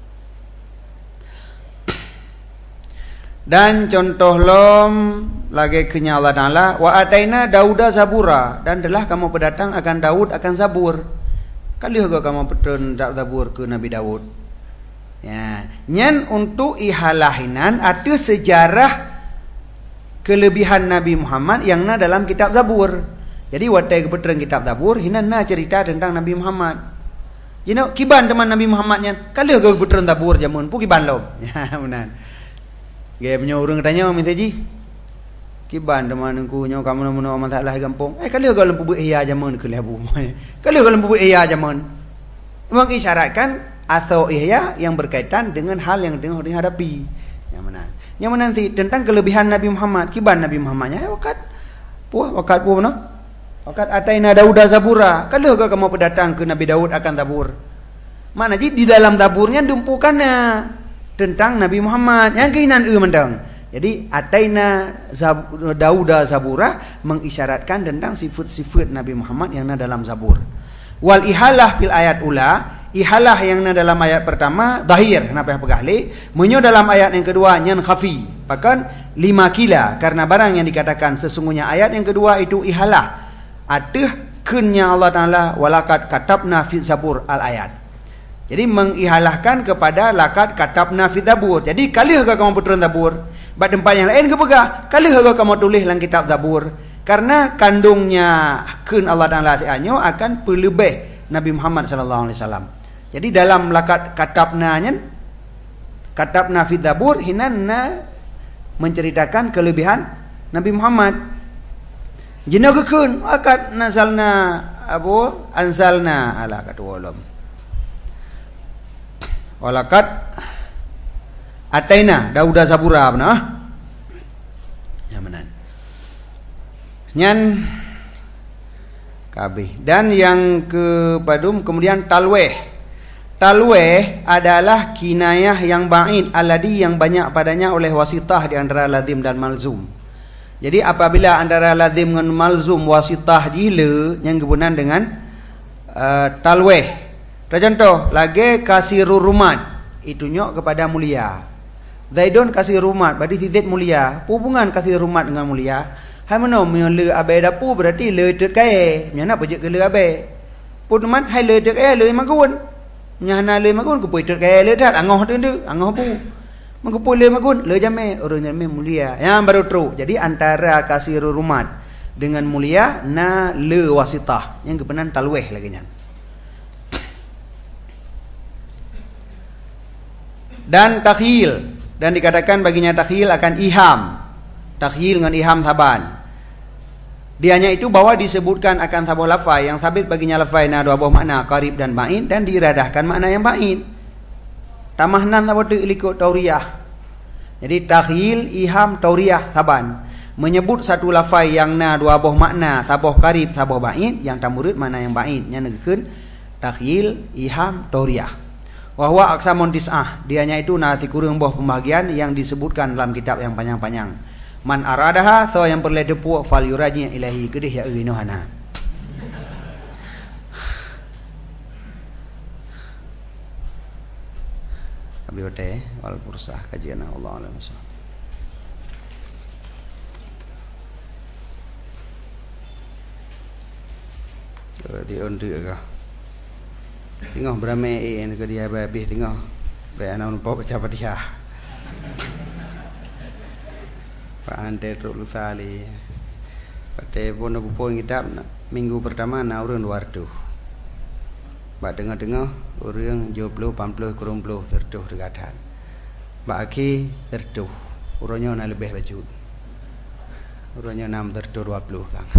Dan contoh lom lagi kenya Allah Ta'ala, wa ataina Dauda zabura, dan telah kamu pendatang akan Daud akan zabur. Kalih ke kamu petun zabur ke Nabi Daud. Ya, nyan untuk ihalahinan ada sejarah kelebihan Nabi Muhammad yang na dalam kitab Zabur. Jadi watai kebetulan kitab Zabur hinan na cerita tentang Nabi Muhammad. You know, kiban teman Nabi Muhammad nyan, kalau ke kebetulan Zabur jamun pu kiban lom. Ya benar. Gaya punya orang tanya minta ji. Kiban teman aku nyo kamu namun masalah gampang. Eh kalau kalau lempu iya jamun ke lebu. Kalau kalau lempu iya jamun. Mengisyaratkan atau ihya yang berkaitan dengan hal yang tengah dihadapi. Yang mana? Yang mana nanti tentang kelebihan Nabi Muhammad. Kiban Nabi Muhammadnya eh, wakat puah wakat puah mana? Wakat ataina Dauda zabura. Kalau kau kamu pendatang ke Nabi Daud akan zabur. Mana jadi di dalam zaburnya dumpukannya tentang Nabi Muhammad yang keinginan e mendang. Jadi ataina zab, Dauda zabura mengisyaratkan tentang sifat-sifat Nabi Muhammad yang ada dalam zabur. Wal ihalah fil ayat ula, ihalah yang na dalam ayat pertama zahir, kenapa pegah le, menyo dalam ayat yang kedua nyan khafi. Bahkan lima kila, karena barang yang dikatakan sesungguhnya ayat yang kedua itu ihalah. Ada kennya Allah Ta'ala walakad katabna fi zabur al ayat. Jadi mengihalahkan kepada lakad katabna fi zabur. Jadi kali harga kamu puteran zabur, bak tempat yang lain ke pegah, kali harga kamu tulis dalam kitab zabur. Karena kandungnya kun Allah Ta'ala tianyo akan pelebih Nabi Muhammad sallallahu alaihi wasallam. Jadi dalam lakad katabna nya katabna fi zabur hinanna menceritakan kelebihan Nabi Muhammad. Jina kekun akad nazalna abu anzalna ala katwalam. Walakat ataina Dauda Zabura benar. Ya menan. Nyan kabeh. Dan yang ke padum kemudian talweh. Talweh adalah kinayah yang ba'id alladhi yang banyak padanya oleh wasitah di antara lazim dan malzum. Jadi apabila antara lazim dengan malzum wasitah jila yang kebunan dengan uh, talweh. Contoh lagi kasirur rumat itu nyok kepada mulia. Zaidun kasir rumat berarti zaid mulia. Hubungan kasir rumat dengan mulia. Hai mana yang le abai dapu berarti le tet kai. Nya nak pejek ke le abai. Pun man hai le tet kai le magun. Nya na le magun ku poi tet kai le tat angoh tu tu angoh pu. Mengepul le magun le jame orang jame mulia. Yang baru tru. Jadi antara kasirur rumat dengan mulia na le wasitah yang kebenan talweh lagi nya. Dan takhil, dan dikatakan baginya takhil akan iham. Takhil dengan iham saban. Dianya itu bahwa disebutkan akan sabuh lafai yang sabit baginya lafai na dua buah makna qarib dan ba'id, dan diiradahkan makna yang ba'id. Tamah enam sabuh tu ikut tauriyah. Jadi takhil, iham, tauriyah saban. Menyebut satu lafai yang na dua buah makna sabuh qarib, sabuh ba'id, yang tamurid makna yang ba'id. Yang negkeun takhil, iham, tauriyah. Wahwa aksamun tis'ah, dianya itu nanti kurang buah pembagian yang disebutkan dalam kitab yang panjang-panjang. Man aradaha, so yang perlu depu fal yuraji ilahi kedih ya uinuhana. Abi ote wal pursah kajian Allah alam masalah. Di onde ka. Tengok beramai eh nak dia habis tengok. Baik anak nampak baca Fatihah. Pak ante teruk lusali. Pada pun aku pun kitab minggu pertama na urang dua ratus. Bak dengar-dengar urang dua puluh, empat puluh, kurang puluh tertuh dekatan. Bak akhir tertuh. Urangnya nak lebih baju. Urangnya enam tertuh dua puluh tang.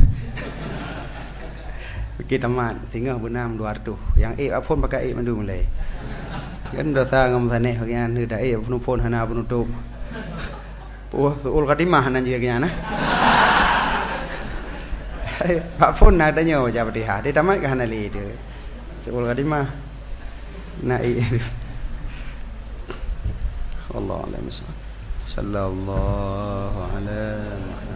Kita tamat tinggal benam dua ratus. Yang eh apa pun pakai eh mandu mulai. Kan dosa ngam saneh bagian dah eh pun pun hana penutup. Oh, ul katimah nan juga kian nah. Pak pun ada nyawa baca Fatihah. Dia tamat ke hana li dia. Ul katimah. Nah eh. Allah alaihi wasallam. Sallallahu alaihi